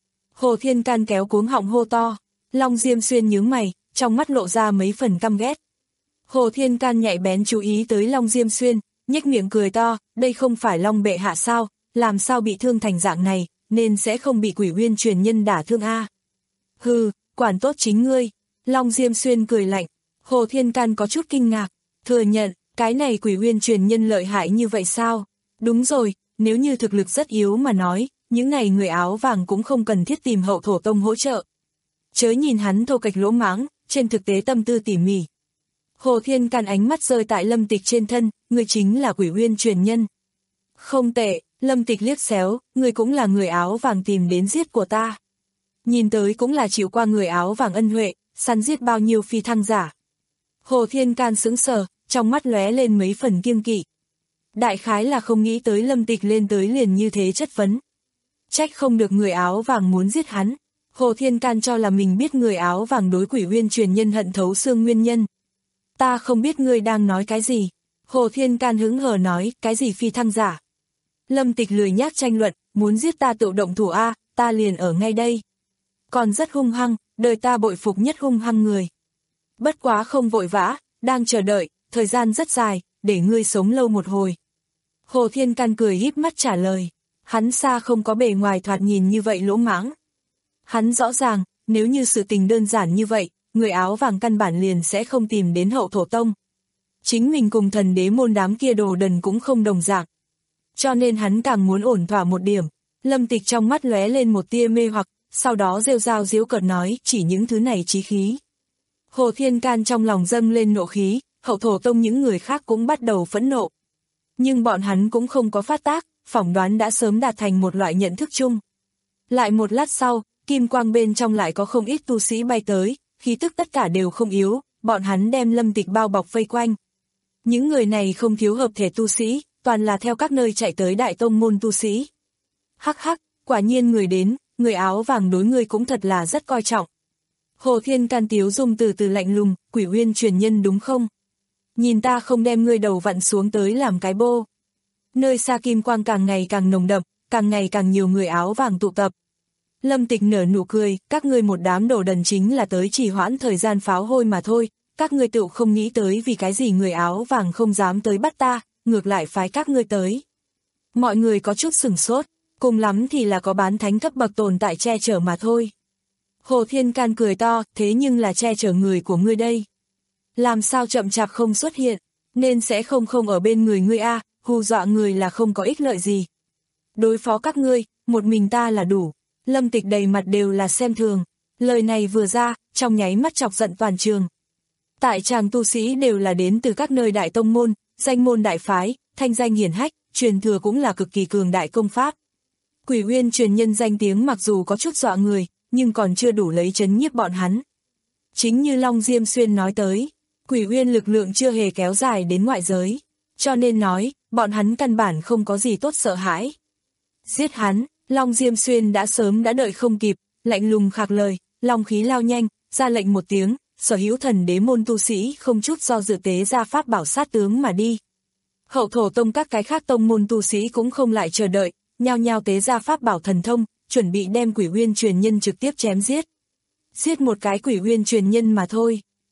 Hồ Thiên Can kéo cuống họng hô to, Long Diêm Xuyên nhướng mày, trong mắt lộ ra mấy phần căm ghét. Hồ Thiên Can nhạy bén chú ý tới Long Diêm Xuyên, nhếch miệng cười to, đây không phải Long bệ hạ sao, làm sao bị thương thành dạng này, nên sẽ không bị quỷ uyên truyền nhân đả thương a. À. Hừ, quản tốt chính ngươi. Long Diêm Xuyên cười lạnh, Hồ Thiên Can có chút kinh ngạc, thừa nhận, cái này quỷ uyên truyền nhân lợi hại như vậy sao? Đúng rồi, nếu như thực lực rất yếu mà nói, những này người áo vàng cũng không cần thiết tìm hậu thổ tông hỗ trợ. Chớ nhìn hắn thô kệch lỗ mãng, trên thực tế tâm tư tỉ mỉ. Hồ Thiên Can ánh mắt rơi tại Lâm Tịch trên thân, người chính là quỷ uyên truyền nhân. Không tệ, Lâm Tịch liếc xéo, người cũng là người áo vàng tìm đến giết của ta. Nhìn tới cũng là chịu qua người áo vàng ân huệ, săn giết bao nhiêu phi thăng giả. Hồ Thiên Can sững sờ, trong mắt lóe lên mấy phần kiêng kỵ. Đại khái là không nghĩ tới Lâm Tịch lên tới liền như thế chất vấn. Trách không được người áo vàng muốn giết hắn. Hồ Thiên Can cho là mình biết người áo vàng đối quỷ uyên truyền nhân hận thấu xương nguyên nhân. Ta không biết ngươi đang nói cái gì. Hồ Thiên Can hứng hờ nói, cái gì phi thăng giả. Lâm Tịch lười nhác tranh luận, muốn giết ta tự động thủ A, ta liền ở ngay đây. Còn rất hung hăng, đời ta bội phục nhất hung hăng người. Bất quá không vội vã, đang chờ đợi, thời gian rất dài, để ngươi sống lâu một hồi. Hồ Thiên Can cười híp mắt trả lời, hắn xa không có bề ngoài thoạt nhìn như vậy lỗ mãng. Hắn rõ ràng, nếu như sự tình đơn giản như vậy, người áo vàng căn bản liền sẽ không tìm đến hậu thổ tông. Chính mình cùng thần đế môn đám kia đồ đần cũng không đồng dạng. Cho nên hắn càng muốn ổn thỏa một điểm. Lâm Tịch trong mắt lóe lên một tia mê hoặc, sau đó rêu rao giễu cợt nói, chỉ những thứ này chí khí. Hồ Thiên Can trong lòng dâng lên nộ khí, hậu thổ tông những người khác cũng bắt đầu phẫn nộ. Nhưng bọn hắn cũng không có phát tác, phỏng đoán đã sớm đạt thành một loại nhận thức chung. Lại một lát sau, kim quang bên trong lại có không ít tu sĩ bay tới, khí tức tất cả đều không yếu, bọn hắn đem Lâm Tịch bao bọc vây quanh. Những người này không thiếu hợp thể tu sĩ, toàn là theo các nơi chạy tới đại tông môn tu sĩ. Hắc hắc, quả nhiên người đến, người áo vàng đối người cũng thật là rất coi trọng. Hồ Thiên Can tiếu dung từ từ lạnh lùng, quỷ uyên truyền nhân đúng không? Nhìn ta không đem ngươi đầu vặn xuống tới làm cái bô. Nơi xa kim quang càng ngày càng nồng đậm, càng ngày càng nhiều người áo vàng tụ tập. Lâm Tịch nở nụ cười, các ngươi một đám đồ đần chính là tới trì hoãn thời gian pháo hôi mà thôi, các ngươi tự không nghĩ tới vì cái gì người áo vàng không dám tới bắt ta, ngược lại phái các ngươi tới. Mọi người có chút sửng sốt, cùng lắm thì là có bán thánh cấp bậc tồn tại che chở mà thôi. Hồ Thiên Can cười to, thế nhưng là che chở người của ngươi đây. Làm sao chậm chạp không xuất hiện, nên sẽ không không ở bên người ngươi a, hù dọa người là không có ích lợi gì. Đối phó các ngươi, một mình ta là đủ. Lâm Tịch đầy mặt đều là xem thường, lời này vừa ra, trong nháy mắt chọc giận toàn trường. Tại tràng tu sĩ đều là đến từ các nơi đại tông môn, danh môn đại phái, thanh danh hiển hách, truyền thừa cũng là cực kỳ cường đại công pháp. Quỷ uyên truyền nhân danh tiếng mặc dù có chút dọa người, nhưng còn chưa đủ lấy chấn nhiếp bọn hắn. Chính như Long Diêm Xuyên nói tới, quỷ uyên lực lượng chưa hề kéo dài đến ngoại giới, cho nên nói, bọn hắn căn bản không có gì tốt sợ hãi. Giết hắn, Long Diêm Xuyên đã sớm đã đợi không kịp, lạnh lùng khạc lời, long khí lao nhanh, ra lệnh một tiếng, sở hữu thần đế môn tu sĩ không chút do dự tế ra pháp bảo sát tướng mà đi. Hậu thổ tông các cái khác tông môn tu sĩ cũng không lại chờ đợi, nhao nhao tế ra pháp bảo thần thông, chuẩn bị đem quỷ uyên truyền nhân trực tiếp chém giết. Giết một cái quỷ uyên truyền nhân mà thôi.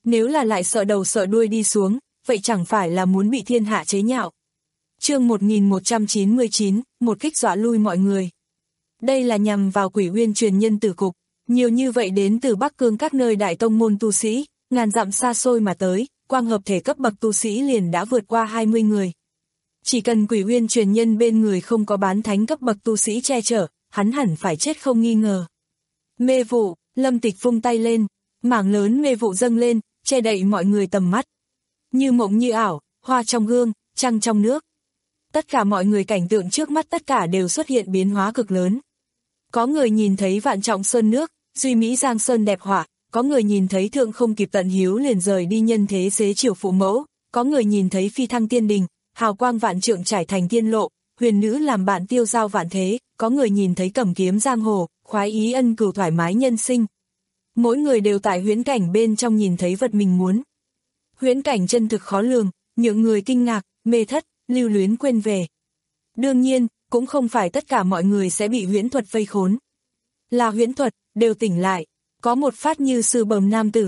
Nếu là lại sợ đầu sợ đuôi đi xuống, vậy chẳng phải là muốn bị thiên hạ chế nhạo. Chương một nghìn một trăm chín mươi chín, một kích dọa lui mọi người. Đây là nhằm vào Quỷ Uyên truyền nhân tử cục, nhiều như vậy đến từ Bắc Cương các nơi đại tông môn tu sĩ, ngàn dặm xa xôi mà tới, quang hợp thể cấp bậc tu sĩ liền đã vượt qua hai mươi người. Chỉ cần Quỷ Uyên truyền nhân bên người không có bán thánh cấp bậc tu sĩ che chở, hắn hẳn phải chết không nghi ngờ. Mê vụ, Lâm Tịch vung tay lên, mảng lớn mê vụ dâng lên, che đậy mọi người tầm mắt. Như mộng như ảo, hoa trong gương, trăng trong nước. Tất cả mọi người cảnh tượng trước mắt tất cả đều xuất hiện biến hóa cực lớn. Có người nhìn thấy vạn trọng sơn nước, duy mỹ giang sơn đẹp họa, có người nhìn thấy thượng không kịp tận hiếu liền rời đi nhân thế xế chiều phụ mẫu, có người nhìn thấy phi thăng tiên đình, hào quang vạn trượng trải thành tiên lộ, huyền nữ làm bạn tiêu giao vạn thế, có người nhìn thấy cầm kiếm giang hồ, khoái ý ân cửu thoải mái nhân sinh. Mỗi người đều tại huyễn cảnh bên trong nhìn thấy vật mình muốn. Huyễn cảnh chân thực khó lường, những người kinh ngạc, mê thất, lưu luyến quên về. Đương nhiên, cũng không phải tất cả mọi người sẽ bị huyễn thuật vây khốn. Là huyễn thuật, đều tỉnh lại, có một phát như sư bầm nam tử.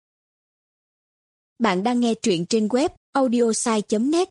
Bạn đang nghe truyện trên web audiosai chấm net.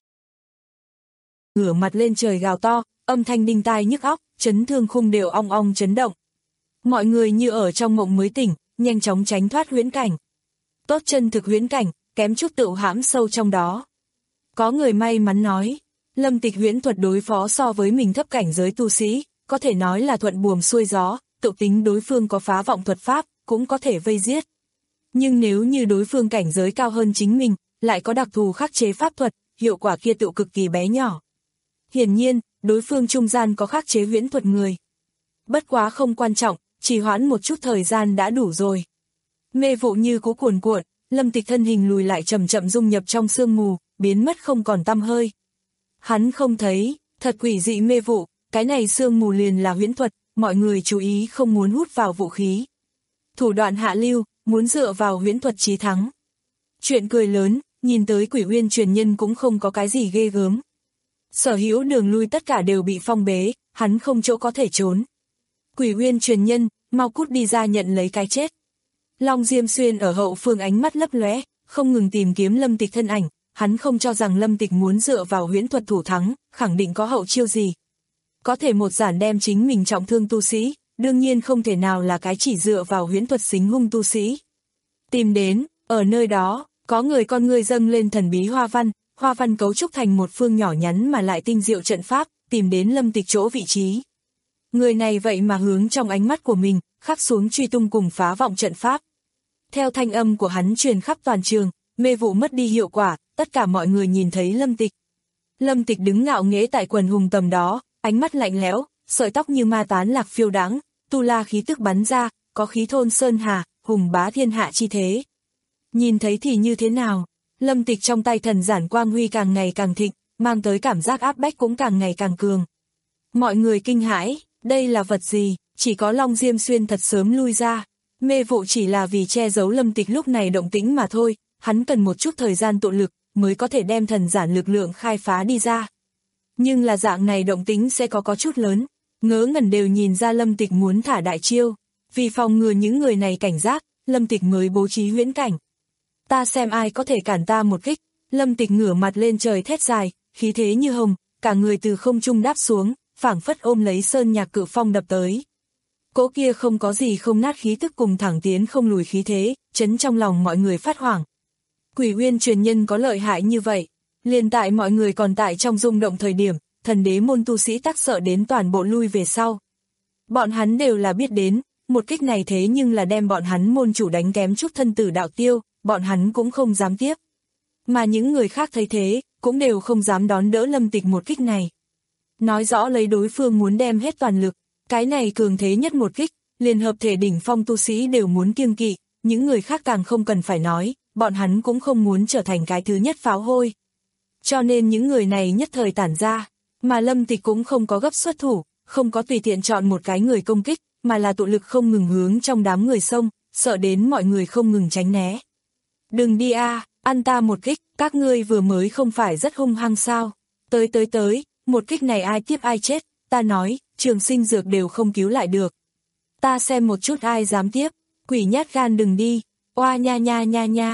Ngửa mặt lên trời gào to, âm thanh đinh tai nhức óc, chấn thương khung đều ong ong chấn động. Mọi người như ở trong mộng mới tỉnh, nhanh chóng tránh thoát huyễn cảnh. Tốt chân thực huyễn cảnh, kém chút tự hãm sâu trong đó. Có người may mắn nói, Lâm Tịch huyễn thuật đối phó so với mình thấp cảnh giới tu sĩ, có thể nói là thuận buồm xuôi gió, tự tính đối phương có phá vọng thuật pháp, cũng có thể vây giết. Nhưng nếu như đối phương cảnh giới cao hơn chính mình, lại có đặc thù khắc chế pháp thuật, hiệu quả kia tự cực kỳ bé nhỏ. Hiển nhiên, đối phương trung gian có khắc chế huyễn thuật người. Bất quá không quan trọng, chỉ hoãn một chút thời gian đã đủ rồi. Mê vụ như cú cuồn cuộn, Lâm Tịch thân hình lùi lại chậm chậm dung nhập trong sương mù, biến mất không còn tăm hơi. Hắn không thấy, thật quỷ dị mê vụ, cái này sương mù liền là huyễn thuật, mọi người chú ý không muốn hút vào vũ khí. Thủ đoạn hạ lưu, muốn dựa vào huyễn thuật chí thắng. Chuyện cười lớn, nhìn tới Quỷ Uyên truyền nhân cũng không có cái gì ghê gớm. Sở hữu đường lui tất cả đều bị phong bế, hắn không chỗ có thể trốn. Quỷ Uyên truyền nhân, mau cút đi ra nhận lấy cái chết. Long Diêm Xuyên ở hậu phương ánh mắt lấp lóe, không ngừng tìm kiếm Lâm Tịch thân ảnh, hắn không cho rằng Lâm Tịch muốn dựa vào huyễn thuật thủ thắng, khẳng định có hậu chiêu gì. Có thể một giản đem chính mình trọng thương tu sĩ, đương nhiên không thể nào là cái chỉ dựa vào huyễn thuật xính hung tu sĩ. Tìm đến, ở nơi đó, có người con người dâng lên thần bí hoa văn, hoa văn cấu trúc thành một phương nhỏ nhắn mà lại tinh diệu trận pháp, tìm đến Lâm Tịch chỗ vị trí. Người này vậy mà hướng trong ánh mắt của mình, khắc xuống truy tung cùng phá vọng trận pháp. Theo thanh âm của hắn truyền khắp toàn trường, mê vụ mất đi hiệu quả, tất cả mọi người nhìn thấy Lâm Tịch. Lâm Tịch đứng ngạo nghễ tại quần hùng tầm đó, ánh mắt lạnh lẽo, sợi tóc như ma tán lạc phiêu đáng, tu la khí tức bắn ra, có khí thôn sơn hà, hùng bá thiên hạ chi thế. Nhìn thấy thì như thế nào? Lâm Tịch trong tay thần giản quang huy càng ngày càng thịnh, mang tới cảm giác áp bách cũng càng ngày càng cường. Mọi người kinh hãi, đây là vật gì? Chỉ có Long Diêm Xuyên thật sớm lui ra. Mê vụ chỉ là vì che giấu Lâm Tịch lúc này động tĩnh mà thôi, hắn cần một chút thời gian tụ lực, mới có thể đem thần giản lực lượng khai phá đi ra. Nhưng là dạng này động tĩnh sẽ có có chút lớn, ngớ ngẩn đều nhìn ra Lâm Tịch muốn thả đại chiêu. Vì phòng ngừa những người này cảnh giác, Lâm Tịch mới bố trí huyễn cảnh. Ta xem ai có thể cản ta một kích. Lâm Tịch ngửa mặt lên trời thét dài, khí thế như hồng, cả người từ không trung đáp xuống, phảng phất ôm lấy sơn nhạc cự phong đập tới. Cỗ kia không có gì không nát khí tức cùng thẳng tiến không lùi khí thế, chấn trong lòng mọi người phát hoảng. Quỷ Uyên truyền nhân có lợi hại như vậy, liền tại mọi người còn tại trong rung động thời điểm, thần đế môn tu sĩ tắc sợ đến toàn bộ lui về sau. Bọn hắn đều là biết đến, một kích này thế nhưng là đem bọn hắn môn chủ đánh kém chút thân tử đạo tiêu, bọn hắn cũng không dám tiếp. Mà những người khác thấy thế, cũng đều không dám đón đỡ Lâm Tịch một kích này. Nói rõ lấy đối phương muốn đem hết toàn lực, cái này cường thế nhất một kích, liền hợp thể đỉnh phong tu sĩ đều muốn kiêng kỵ, những người khác càng không cần phải nói, bọn hắn cũng không muốn trở thành cái thứ nhất pháo hôi. Cho nên những người này nhất thời tản ra, mà Lâm Tịch cũng không có gấp xuất thủ, không có tùy tiện chọn một cái người công kích, mà là tụ lực không ngừng hướng trong đám người xông, sợ đến mọi người không ngừng tránh né. Đừng đi a, à, ăn ta một kích, các ngươi vừa mới không phải rất hung hăng sao? Tới tới tới, một kích này ai tiếp ai chết, ta nói, trường sinh dược đều không cứu lại được. Ta xem một chút ai dám tiếp, quỷ nhát gan đừng đi, oa nha nha nha nha.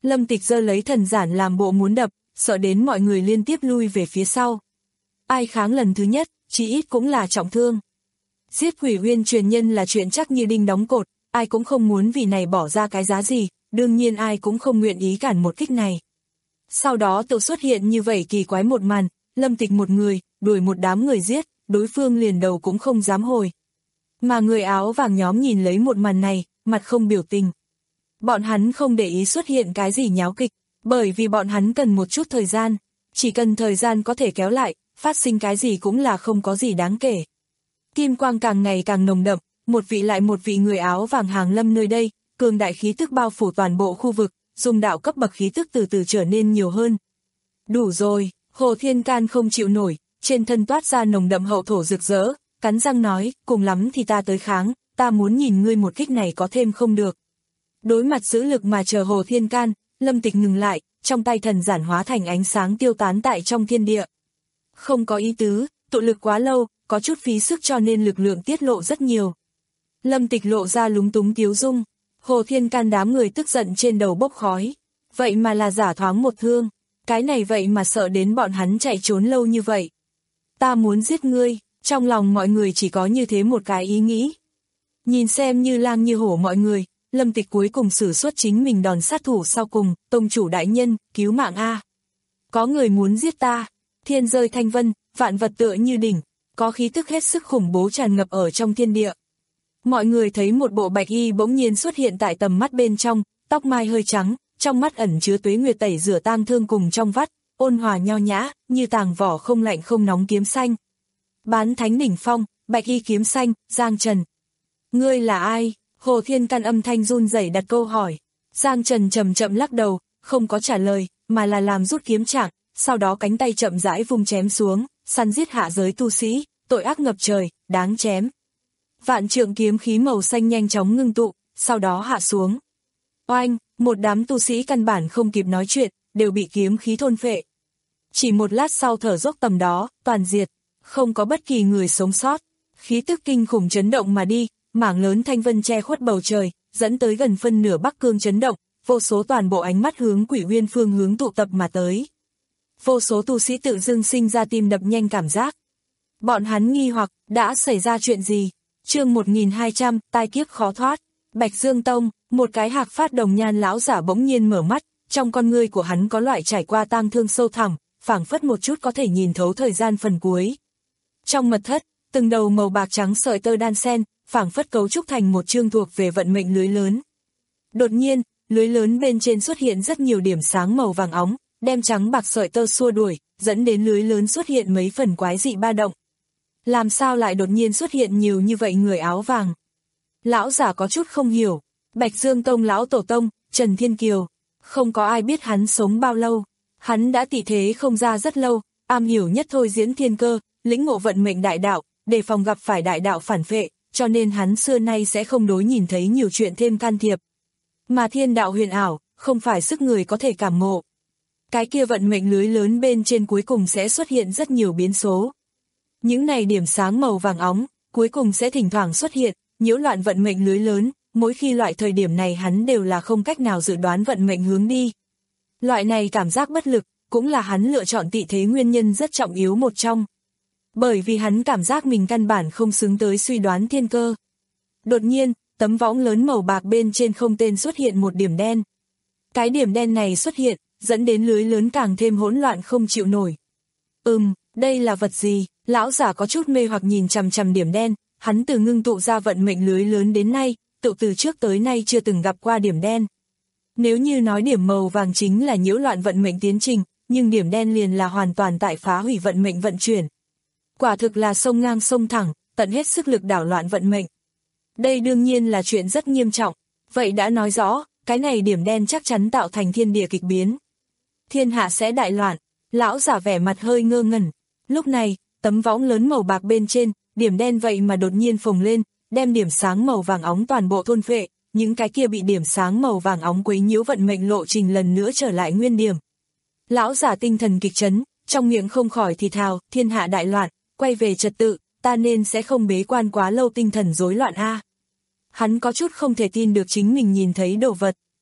Lâm Tịch giơ lấy thần giản làm bộ muốn đập, sợ đến mọi người liên tiếp lui về phía sau. Ai kháng lần thứ nhất, chí ít cũng là trọng thương. Giết Quỷ Uyên truyền nhân là chuyện chắc như đinh đóng cột, ai cũng không muốn vì này bỏ ra cái giá gì, đương nhiên ai cũng không nguyện ý cản một kích này. Sau đó tự xuất hiện như vậy kỳ quái một màn, Lâm Tịch một người, đuổi một đám người giết, đối phương liền đầu cũng không dám hồi. Mà người áo vàng nhóm nhìn lấy một màn này, mặt không biểu tình. Bọn hắn không để ý xuất hiện cái gì nháo kịch, bởi vì bọn hắn cần một chút thời gian, chỉ cần thời gian có thể kéo lại, phát sinh cái gì cũng là không có gì đáng kể. Kim quang càng ngày càng nồng đậm, một vị lại một vị người áo vàng hàng lâm nơi đây, cường đại khí tức bao phủ toàn bộ khu vực, dùng đạo cấp bậc khí tức từ từ trở nên nhiều hơn. Đủ rồi, Hồ Thiên Can không chịu nổi, trên thân toát ra nồng đậm hậu thổ rực rỡ, cắn răng nói, cùng lắm thì ta tới kháng, ta muốn nhìn ngươi một kích này có thêm không được. Đối mặt giữ lực mà chờ Hồ Thiên Can, Lâm Tịch ngừng lại, trong tay thần giản hóa thành ánh sáng tiêu tán tại trong thiên địa. Không có ý tứ, tụ lực quá lâu, có chút phí sức cho nên lực lượng tiết lộ rất nhiều. Lâm Tịch lộ ra lúng túng tiếu dung, Hồ Thiên Can đám người tức giận trên đầu bốc khói. Vậy mà là giả thoáng một thương, cái này vậy mà sợ đến bọn hắn chạy trốn lâu như vậy. Ta muốn giết ngươi, trong lòng mọi người chỉ có như thế một cái ý nghĩ. Nhìn xem như lang như hổ mọi người, Lâm Tịch cuối cùng sử xuất chính mình đòn sát thủ sau cùng, tông chủ đại nhân, cứu mạng A. Có người muốn giết ta, thiên rơi thanh vân, vạn vật tựa như đỉnh, có khí tức hết sức khủng bố tràn ngập ở trong thiên địa. Mọi người thấy một bộ bạch y bỗng nhiên xuất hiện tại tầm mắt bên trong, tóc mai hơi trắng, trong mắt ẩn chứa tuế nguyệt tẩy rửa tang thương cùng trong vắt, ôn hòa nho nhã, như tàng vỏ không lạnh không nóng kiếm xanh. Bán thánh đỉnh phong, bạch y kiếm xanh, Giang Trần. Ngươi là ai? Hồ Thiên Can âm thanh run rẩy đặt câu hỏi. Giang Trần chậm chậm lắc đầu, không có trả lời, mà là làm rút kiếm trạng, sau đó cánh tay chậm rãi vung chém xuống, săn giết hạ giới tu sĩ, tội ác ngập trời, đáng chém. Vạn trượng kiếm khí màu xanh nhanh chóng ngưng tụ, sau đó hạ xuống. Oanh, một đám tu sĩ căn bản không kịp nói chuyện, đều bị kiếm khí thôn phệ. Chỉ một lát sau thở dốc tầm đó, toàn diệt, không có bất kỳ người sống sót. Khí tức kinh khủng chấn động mà đi, mảng lớn thanh vân che khuất bầu trời, dẫn tới gần phân nửa Bắc Cương chấn động, vô số toàn bộ ánh mắt hướng Quỷ Uyên phương hướng tụ tập mà tới. Vô số tu sĩ tự dưng sinh ra tim đập nhanh cảm giác. Bọn hắn nghi hoặc, đã xảy ra chuyện gì? Chương một nghìn hai trăm, tai kiếp khó thoát. Bạch Dương Tông, một cái hạc phát đồng nhan lão giả bỗng nhiên mở mắt, trong con ngươi của hắn có loại trải qua tang thương sâu thẳm, phảng phất một chút có thể nhìn thấu thời gian phần cuối. Trong mật thất, từng đầu màu bạc trắng sợi tơ đan sen, phảng phất cấu trúc thành một chương thuộc về vận mệnh lưới lớn. Đột nhiên, lưới lớn bên trên xuất hiện rất nhiều điểm sáng màu vàng óng, đem trắng bạc sợi tơ xua đuổi, dẫn đến lưới lớn xuất hiện mấy phần quái dị ba động. Làm sao lại đột nhiên xuất hiện nhiều như vậy người áo vàng? Lão giả có chút không hiểu. Bạch Dương Tông lão tổ tông, Trần Thiên Kiều. Không có ai biết hắn sống bao lâu. Hắn đã tị thế không ra rất lâu, am hiểu nhất thôi diễn thiên cơ, lĩnh ngộ vận mệnh đại đạo, đề phòng gặp phải đại đạo phản phệ, cho nên hắn xưa nay sẽ không đối nhìn thấy nhiều chuyện thêm can thiệp. Mà thiên đạo huyền ảo, không phải sức người có thể cảm ngộ. Cái kia vận mệnh lưới lớn bên trên cuối cùng sẽ xuất hiện rất nhiều biến số. Những này điểm sáng màu vàng óng, cuối cùng sẽ thỉnh thoảng xuất hiện, nhiễu loạn vận mệnh lưới lớn, mỗi khi loại thời điểm này hắn đều là không cách nào dự đoán vận mệnh hướng đi. Loại này cảm giác bất lực, cũng là hắn lựa chọn tị thế nguyên nhân rất trọng yếu một trong. Bởi vì hắn cảm giác mình căn bản không xứng tới suy đoán thiên cơ. Đột nhiên, tấm võng lớn màu bạc bên trên không tên xuất hiện một điểm đen. Cái điểm đen này xuất hiện, dẫn đến lưới lớn càng thêm hỗn loạn không chịu nổi. Ừm, đây là vật gì? Lão giả có chút mê hoặc nhìn chằm chằm điểm đen, hắn từ ngưng tụ ra vận mệnh lưới lớn đến nay, tự từ trước tới nay chưa từng gặp qua điểm đen. Nếu như nói điểm màu vàng chính là nhiễu loạn vận mệnh tiến trình, nhưng điểm đen liền là hoàn toàn tại phá hủy vận mệnh vận chuyển. Quả thực là sông ngang sông thẳng, tận hết sức lực đảo loạn vận mệnh. Đây đương nhiên là chuyện rất nghiêm trọng, vậy đã nói rõ, cái này điểm đen chắc chắn tạo thành thiên địa kịch biến. Thiên hạ sẽ đại loạn, lão giả vẻ mặt hơi ngơ ngẩn. Lúc này, tấm võng lớn màu bạc bên trên, điểm đen vậy mà đột nhiên phồng lên, đem điểm sáng màu vàng óng toàn bộ thôn phệ, những cái kia bị điểm sáng màu vàng óng quấy nhiễu vận mệnh lộ trình lần nữa trở lại nguyên điểm. Lão giả tinh thần kịch chấn, trong miệng không khỏi thì thào, thiên hạ đại loạn, quay về trật tự, ta nên sẽ không bế quan quá lâu tinh thần rối loạn a. Hắn có chút không thể tin được chính mình nhìn thấy đồ vật.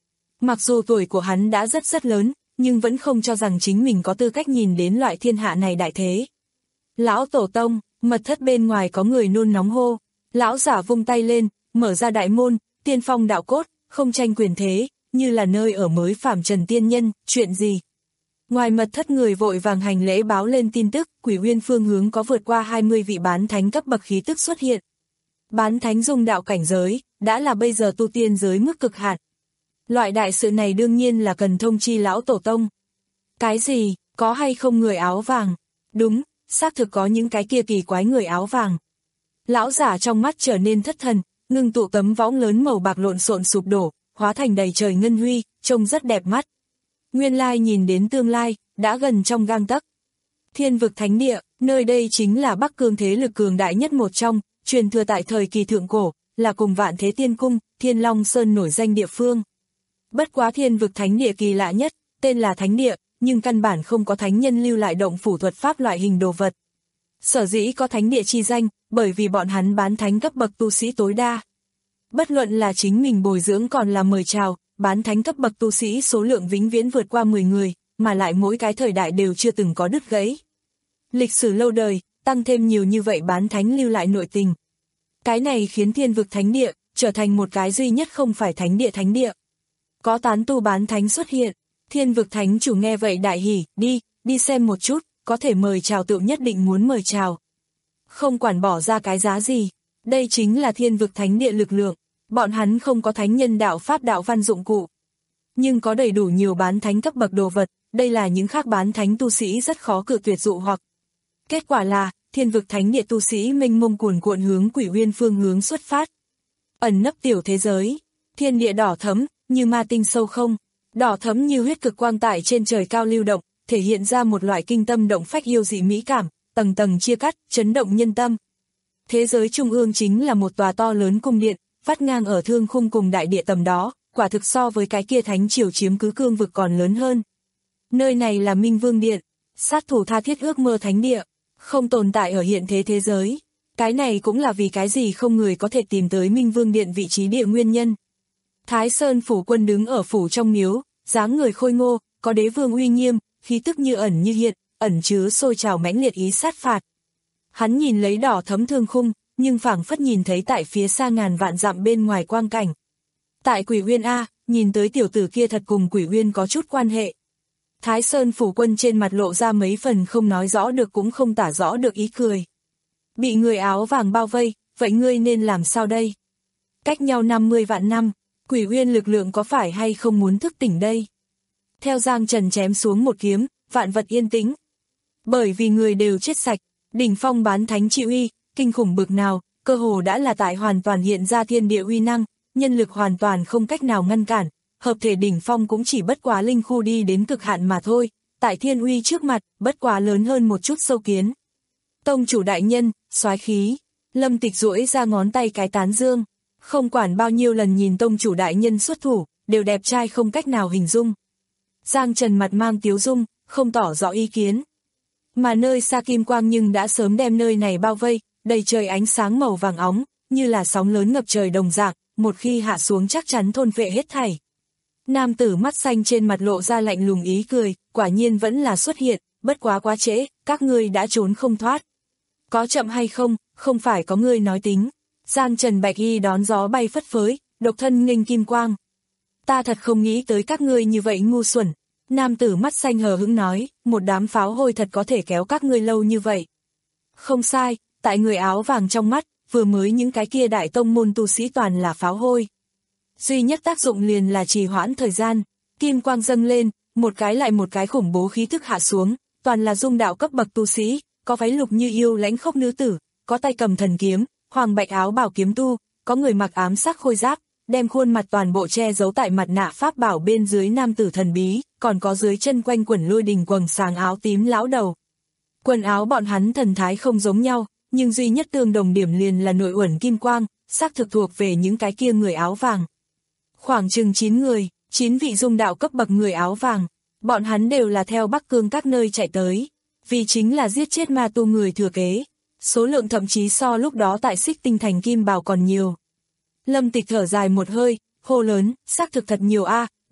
Mặc dù tuổi của hắn đã rất rất lớn, nhưng vẫn không cho rằng chính mình có tư cách nhìn đến loại thiên hạ này đại thế. Lão tổ tông, mật thất bên ngoài có người nôn nóng hô. Lão giả vung tay lên, mở ra đại môn, tiên phong đạo cốt, không tranh quyền thế, như là nơi ở mới phàm trần tiên nhân, chuyện gì? Ngoài mật thất người vội vàng hành lễ báo lên tin tức, Quỷ Uyên phương hướng có vượt qua hai mươi vị bán thánh cấp bậc khí tức xuất hiện. Bán thánh dung đạo cảnh giới, đã là bây giờ tu tiên giới mức cực hạn. Loại đại sự này đương nhiên là cần thông chi lão tổ tông. Cái gì, có hay không người áo vàng? Đúng, xác thực có những cái kia kỳ quái người áo vàng. Lão giả trong mắt trở nên thất thần, ngưng tụ tấm võng lớn màu bạc lộn xộn sụp đổ, hóa thành đầy trời ngân huy, trông rất đẹp mắt. Nguyên lai nhìn đến tương lai, đã gần trong gang tấc. Thiên vực thánh địa, nơi đây chính là Bắc Cương thế lực cường đại nhất một trong, truyền thừa tại thời kỳ thượng cổ, là cùng Vạn Thế Tiên Cung, Thiên Long Sơn nổi danh địa phương. Bất quá thiên vực thánh địa kỳ lạ nhất, tên là thánh địa, nhưng căn bản không có thánh nhân lưu lại động phủ thuật pháp loại hình đồ vật. Sở dĩ có thánh địa chi danh, bởi vì bọn hắn bán thánh cấp bậc tu sĩ tối đa. Bất luận là chính mình bồi dưỡng còn là mời chào, bán thánh cấp bậc tu sĩ số lượng vĩnh viễn vượt qua mười người, mà lại mỗi cái thời đại đều chưa từng có đứt gãy. Lịch sử lâu đời, tăng thêm nhiều như vậy bán thánh lưu lại nội tình. Cái này khiến thiên vực thánh địa, trở thành một cái duy nhất không phải thánh địa thánh địa. Có tán tu bán thánh xuất hiện, thiên vực thánh chủ nghe vậy đại hỉ, đi, đi xem một chút, có thể mời chào tự nhất định muốn mời chào. Không quản bỏ ra cái giá gì, đây chính là thiên vực thánh địa lực lượng, bọn hắn không có thánh nhân đạo pháp đạo văn dụng cụ. Nhưng có đầy đủ nhiều bán thánh cấp bậc đồ vật, đây là những khác bán thánh tu sĩ rất khó cự tuyệt dụ hoặc. Kết quả là, thiên vực thánh địa tu sĩ mênh mông cuồn cuộn hướng Quỷ Uyên phương hướng xuất phát. Ẩn nấp tiểu thế giới, thiên địa đỏ thẫm, như ma tinh sâu không, đỏ thẫm như huyết cực quang tại trên trời cao lưu động, thể hiện ra một loại kinh tâm động phách yêu dị mỹ cảm, tầng tầng chia cắt, chấn động nhân tâm. Thế giới trung ương chính là một tòa to lớn cung điện, vắt ngang ở thương khung cùng đại địa tầm đó, quả thực so với cái kia thánh triều chiếm cứ cương vực còn lớn hơn. Nơi này là Minh Vương Điện, sát thủ tha thiết ước mơ thánh địa, không tồn tại ở hiện thế thế giới. Cái này cũng là vì cái gì không người có thể tìm tới Minh Vương Điện vị trí địa nguyên nhân. Thái Sơn phủ quân đứng ở phủ trong miếu, dáng người khôi ngô, có đế vương uy nghiêm, khí tức như ẩn như hiện, ẩn chứa sôi trào mãnh liệt ý sát phạt. Hắn nhìn lấy đỏ thấm thương khung, nhưng phảng phất nhìn thấy tại phía xa ngàn vạn dặm bên ngoài quang cảnh. Tại Quỷ Uyên A, nhìn tới tiểu tử kia thật cùng Quỷ Uyên có chút quan hệ. Thái Sơn phủ quân trên mặt lộ ra mấy phần không nói rõ được cũng không tả rõ được ý cười. Bị người áo vàng bao vây, vậy ngươi nên làm sao đây? Cách nhau năm mươi vạn năm, Quỷ Uyên lực lượng có phải hay không muốn thức tỉnh đây? Theo Giang Trần chém xuống một kiếm, vạn vật yên tĩnh. Bởi vì người đều chết sạch, đỉnh phong bán thánh trị uy, kinh khủng bực nào, cơ hồ đã là tại hoàn toàn hiện ra thiên địa uy năng, nhân lực hoàn toàn không cách nào ngăn cản, hợp thể đỉnh phong cũng chỉ bất quá linh khu đi đến cực hạn mà thôi, tại thiên uy trước mặt, bất quá lớn hơn một chút sâu kiến. Tông chủ đại nhân, soái khí, Lâm Tịch duỗi ra ngón tay cái tán dương, không quản bao nhiêu lần nhìn tông chủ đại nhân xuất thủ, đều đẹp trai không cách nào hình dung. Giang Trần mặt mang tiếu dung, không tỏ rõ ý kiến. Mà nơi xa kim quang nhưng đã sớm đem nơi này bao vây, đầy trời ánh sáng màu vàng óng, như là sóng lớn ngập trời đồng dạng, một khi hạ xuống chắc chắn thôn vệ hết thảy. Nam tử mắt xanh trên mặt lộ ra lạnh lùng ý cười, quả nhiên vẫn là xuất hiện, bất quá quá trễ, các ngươi đã trốn không thoát. Có chậm hay không, không phải có ngươi nói tính. Giang Trần Bạch Y đón gió bay phất phới, độc thân nghênh kim quang. Ta thật không nghĩ tới các ngươi như vậy ngu xuẩn. Nam tử mắt xanh hờ hững nói, một đám pháo hôi thật có thể kéo các ngươi lâu như vậy. Không sai, tại người áo vàng trong mắt, vừa mới những cái kia đại tông môn tu sĩ toàn là pháo hôi. Duy nhất tác dụng liền là trì hoãn thời gian, kim quang dâng lên, một cái lại một cái khủng bố khí thức hạ xuống, toàn là dung đạo cấp bậc tu sĩ, có váy lục như yêu lãnh khốc nữ tử, có tay cầm thần kiếm, hoàng bạch áo bảo kiếm tu, có người mặc ám sắc khôi giáp, đem khuôn mặt toàn bộ che giấu tại mặt nạ pháp bảo bên dưới nam tử thần bí, còn có dưới chân quanh quẩn lôi đình quầng sáng áo tím lão đầu. Quần áo bọn hắn thần thái không giống nhau, nhưng duy nhất tương đồng điểm liền là nội uẩn kim quang, xác thực thuộc về những cái kia người áo vàng. Khoảng chừng chín người, chín vị dung đạo cấp bậc người áo vàng, bọn hắn đều là theo Bắc Cương các nơi chạy tới, vì chính là giết chết ma tu người thừa kế, số lượng thậm chí so lúc đó tại Xích Tinh Thành Kim Bào còn nhiều. Lâm Tịch thở dài một hơi, hô lớn, xác thực thật nhiều a,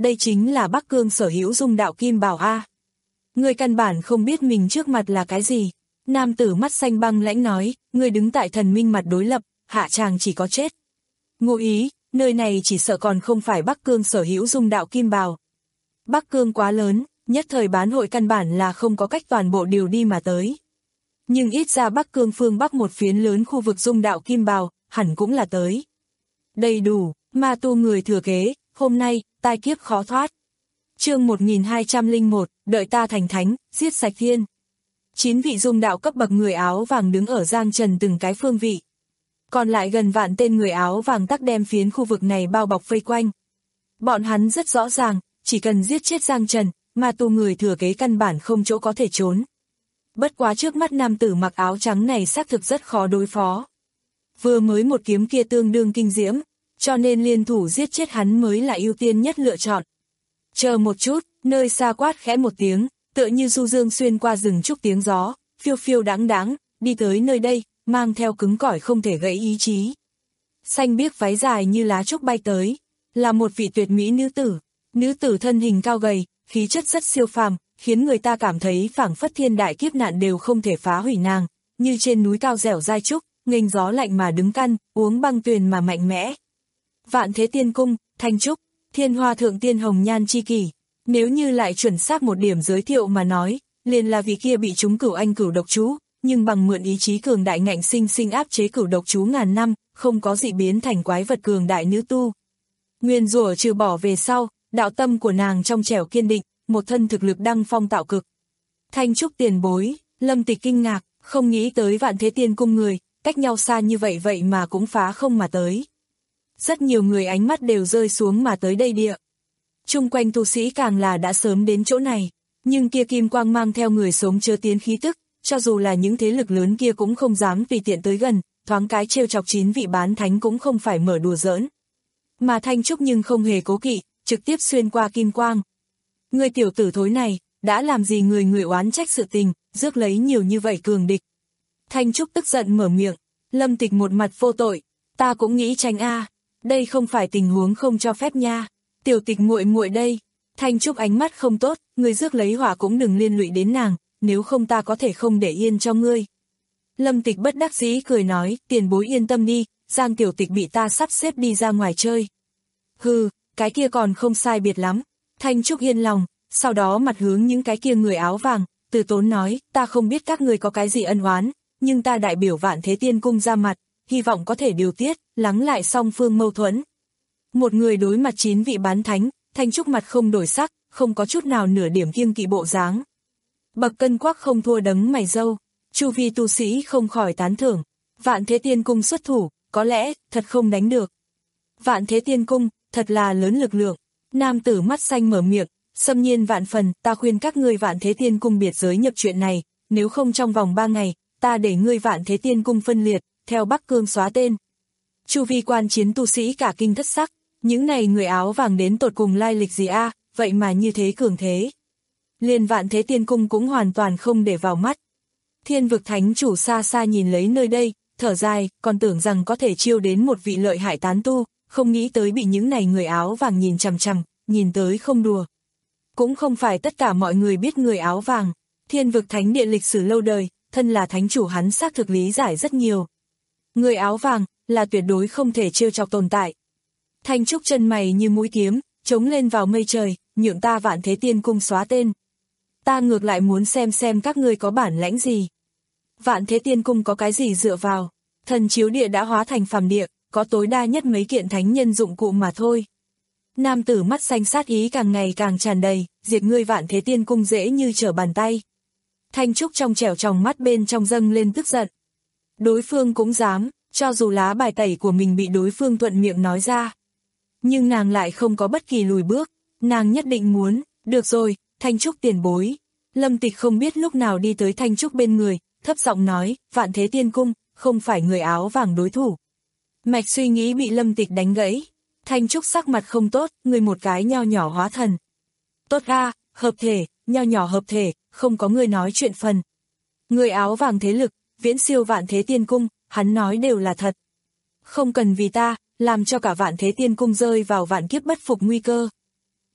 đây chính là Bắc Cương sở hữu dung đạo kim bảo a. Ngươi căn bản không biết mình trước mặt là cái gì. Nam tử mắt xanh băng lãnh nói, ngươi đứng tại thần minh mặt đối lập, hạ tràng chỉ có chết. Ngụ ý, nơi này chỉ sợ còn không phải Bắc Cương sở hữu dung đạo kim bào. Bắc Cương quá lớn, nhất thời bán hội căn bản là không có cách toàn bộ điều đi mà tới. Nhưng ít ra Bắc Cương phương Bắc một phiến lớn khu vực dung đạo kim bào, hẳn cũng là tới. Đầy đủ, ma tu người thừa kế, hôm nay, tai kiếp khó thoát. Chương một nghìn hai trăm lẻ một, đợi ta thành thánh, giết sạch thiên. Chín vị dung đạo cấp bậc người áo vàng đứng ở giang trần từng cái phương vị. Còn lại gần vạn tên người áo vàng tắc đem phiến khu vực này bao bọc vây quanh. Bọn hắn rất rõ ràng, chỉ cần giết chết giang trần, ma tu người thừa kế căn bản không chỗ có thể trốn. Bất quá trước mắt nam tử mặc áo trắng này xác thực rất khó đối phó. Vừa mới một kiếm kia tương đương kinh diễm, cho nên liên thủ giết chết hắn mới là ưu tiên nhất lựa chọn. Chờ một chút, nơi xa quát khẽ một tiếng, tựa như du dương xuyên qua rừng trúc tiếng gió, phiêu phiêu đáng đáng, đi tới nơi đây, mang theo cứng cỏi không thể gãy ý chí. Xanh biếc váy dài như lá trúc bay tới, là một vị tuyệt mỹ nữ tử. Nữ tử thân hình cao gầy, khí chất rất siêu phàm, khiến người ta cảm thấy phảng phất thiên đại kiếp nạn đều không thể phá hủy nàng, như trên núi cao dẻo dai trúc, nghênh gió lạnh mà đứng căn, uống băng tuyền mà mạnh mẽ. Vạn Thế Tiên Cung, Thanh Trúc, Thiên Hoa Thượng Tiên Hồng Nhan chi kỷ. Nếu như lại chuẩn xác một điểm giới thiệu mà nói, liền là vị kia bị trúng cửu anh cửu độc chú, nhưng bằng mượn ý chí cường đại ngạnh sinh sinh áp chế cửu độc chú ngàn năm, không có dị biến thành quái vật cường đại nữ tu. Nguyên rủa trừ bỏ về sau, đạo tâm của nàng trong trẻo kiên định, một thân thực lực đăng phong tạo cực. Thanh Trúc tiền bối, Lâm Tịch kinh ngạc, không nghĩ tới Vạn Thế Tiên Cung người, cách nhau xa như vậy vậy mà cũng phá không mà tới. Rất nhiều người ánh mắt đều rơi xuống mà tới đây địa. Chung quanh tu sĩ càng là đã sớm đến chỗ này, nhưng kia kim quang mang theo người sống chứa tiến khí tức, cho dù là những thế lực lớn kia cũng không dám tùy tiện tới gần, thoáng cái trêu chọc chín vị bán thánh cũng không phải mở đùa giỡn. Mà Thanh Trúc nhưng không hề cố kỵ, trực tiếp xuyên qua kim quang. Người tiểu tử thối này, đã làm gì người người oán trách sự tình, rước lấy nhiều như vậy cường địch. Thanh Trúc tức giận mở miệng, Lâm Tịch một mặt vô tội, ta cũng nghĩ tránh a, đây không phải tình huống không cho phép nha. Tiểu Tịch muội muội đây. Thanh Trúc ánh mắt không tốt, người rước lấy hỏa cũng đừng liên lụy đến nàng, nếu không ta có thể không để yên cho ngươi. Lâm Tịch bất đắc dĩ cười nói, tiền bối yên tâm đi, Giang Tiểu Tịch bị ta sắp xếp đi ra ngoài chơi. Hừ, cái kia còn không sai biệt lắm. Thanh Trúc yên lòng, sau đó mặt hướng những cái kia người áo vàng, từ tốn nói, ta không biết các người có cái gì ân oán, nhưng ta đại biểu Vạn Thế Tiên Cung ra mặt, hy vọng có thể điều tiết, lắng lại song phương mâu thuẫn. Một người đối mặt chín vị bán thánh, Thanh Trúc mặt không đổi sắc, không có chút nào nửa điểm kiêng kỵ bộ dáng. Bậc cân quắc không thua đấng mày râu, chu vi tu sĩ không khỏi tán thưởng. Vạn Thế Tiên Cung xuất thủ, có lẽ, thật không đánh được. Vạn Thế Tiên Cung, thật là lớn lực lượng. Nam tử mắt xanh mở miệng, xâm nhiên vạn phần, ta khuyên các ngươi Vạn Thế Tiên Cung biệt giới nhập chuyện này, nếu không trong vòng ba ngày, ta để ngươi Vạn Thế Tiên Cung phân liệt, theo Bắc Cương xóa tên. Chu vi quan chiến tu sĩ cả kinh thất sắc, những này người áo vàng đến tột cùng lai lịch gì a, vậy mà như thế cường thế. Liền Vạn Thế Tiên Cung cũng hoàn toàn không để vào mắt. Thiên vực thánh chủ xa xa nhìn lấy nơi đây, thở dài, còn tưởng rằng có thể chiêu đến một vị lợi hại tán tu, không nghĩ tới bị những này người áo vàng nhìn chằm chằm, nhìn tới không đùa. Cũng không phải tất cả mọi người biết người áo vàng, thiên vực thánh địa lịch sử lâu đời, thân là thánh chủ hắn xác thực lý giải rất nhiều. Người áo vàng, là tuyệt đối không thể trêu chọc tồn tại. Thanh Trúc chân mày như mũi kiếm, chống lên vào mây trời, nhượng ta Vạn Thế Tiên Cung xóa tên. Ta ngược lại muốn xem xem các ngươi có bản lãnh gì. Vạn Thế Tiên Cung có cái gì dựa vào, thần chiếu địa đã hóa thành phàm địa, có tối đa nhất mấy kiện thánh nhân dụng cụ mà thôi. Nam tử mắt xanh sát ý càng ngày càng tràn đầy, diệt ngươi Vạn Thế Tiên Cung dễ như trở bàn tay. Thanh Trúc trong trẻo tròng mắt bên trong dâng lên tức giận. Đối phương cũng dám, cho dù lá bài tẩy của mình bị đối phương thuận miệng nói ra. Nhưng nàng lại không có bất kỳ lùi bước, nàng nhất định muốn, được rồi, Thanh Trúc tiền bối. Lâm Tịch không biết lúc nào đi tới Thanh Trúc bên người, thấp giọng nói, Vạn Thế Tiên Cung, không phải người áo vàng đối thủ. Mạch suy nghĩ bị Lâm Tịch đánh gãy. Thanh Trúc sắc mặt không tốt, người một cái nho nhỏ hóa thần. Tốt ra, hợp thể, nho nhỏ hợp thể, không có người nói chuyện phần. Người áo vàng thế lực, viễn siêu Vạn Thế Tiên Cung, hắn nói đều là thật. Không cần vì ta, làm cho cả Vạn Thế Tiên Cung rơi vào vạn kiếp bất phục nguy cơ.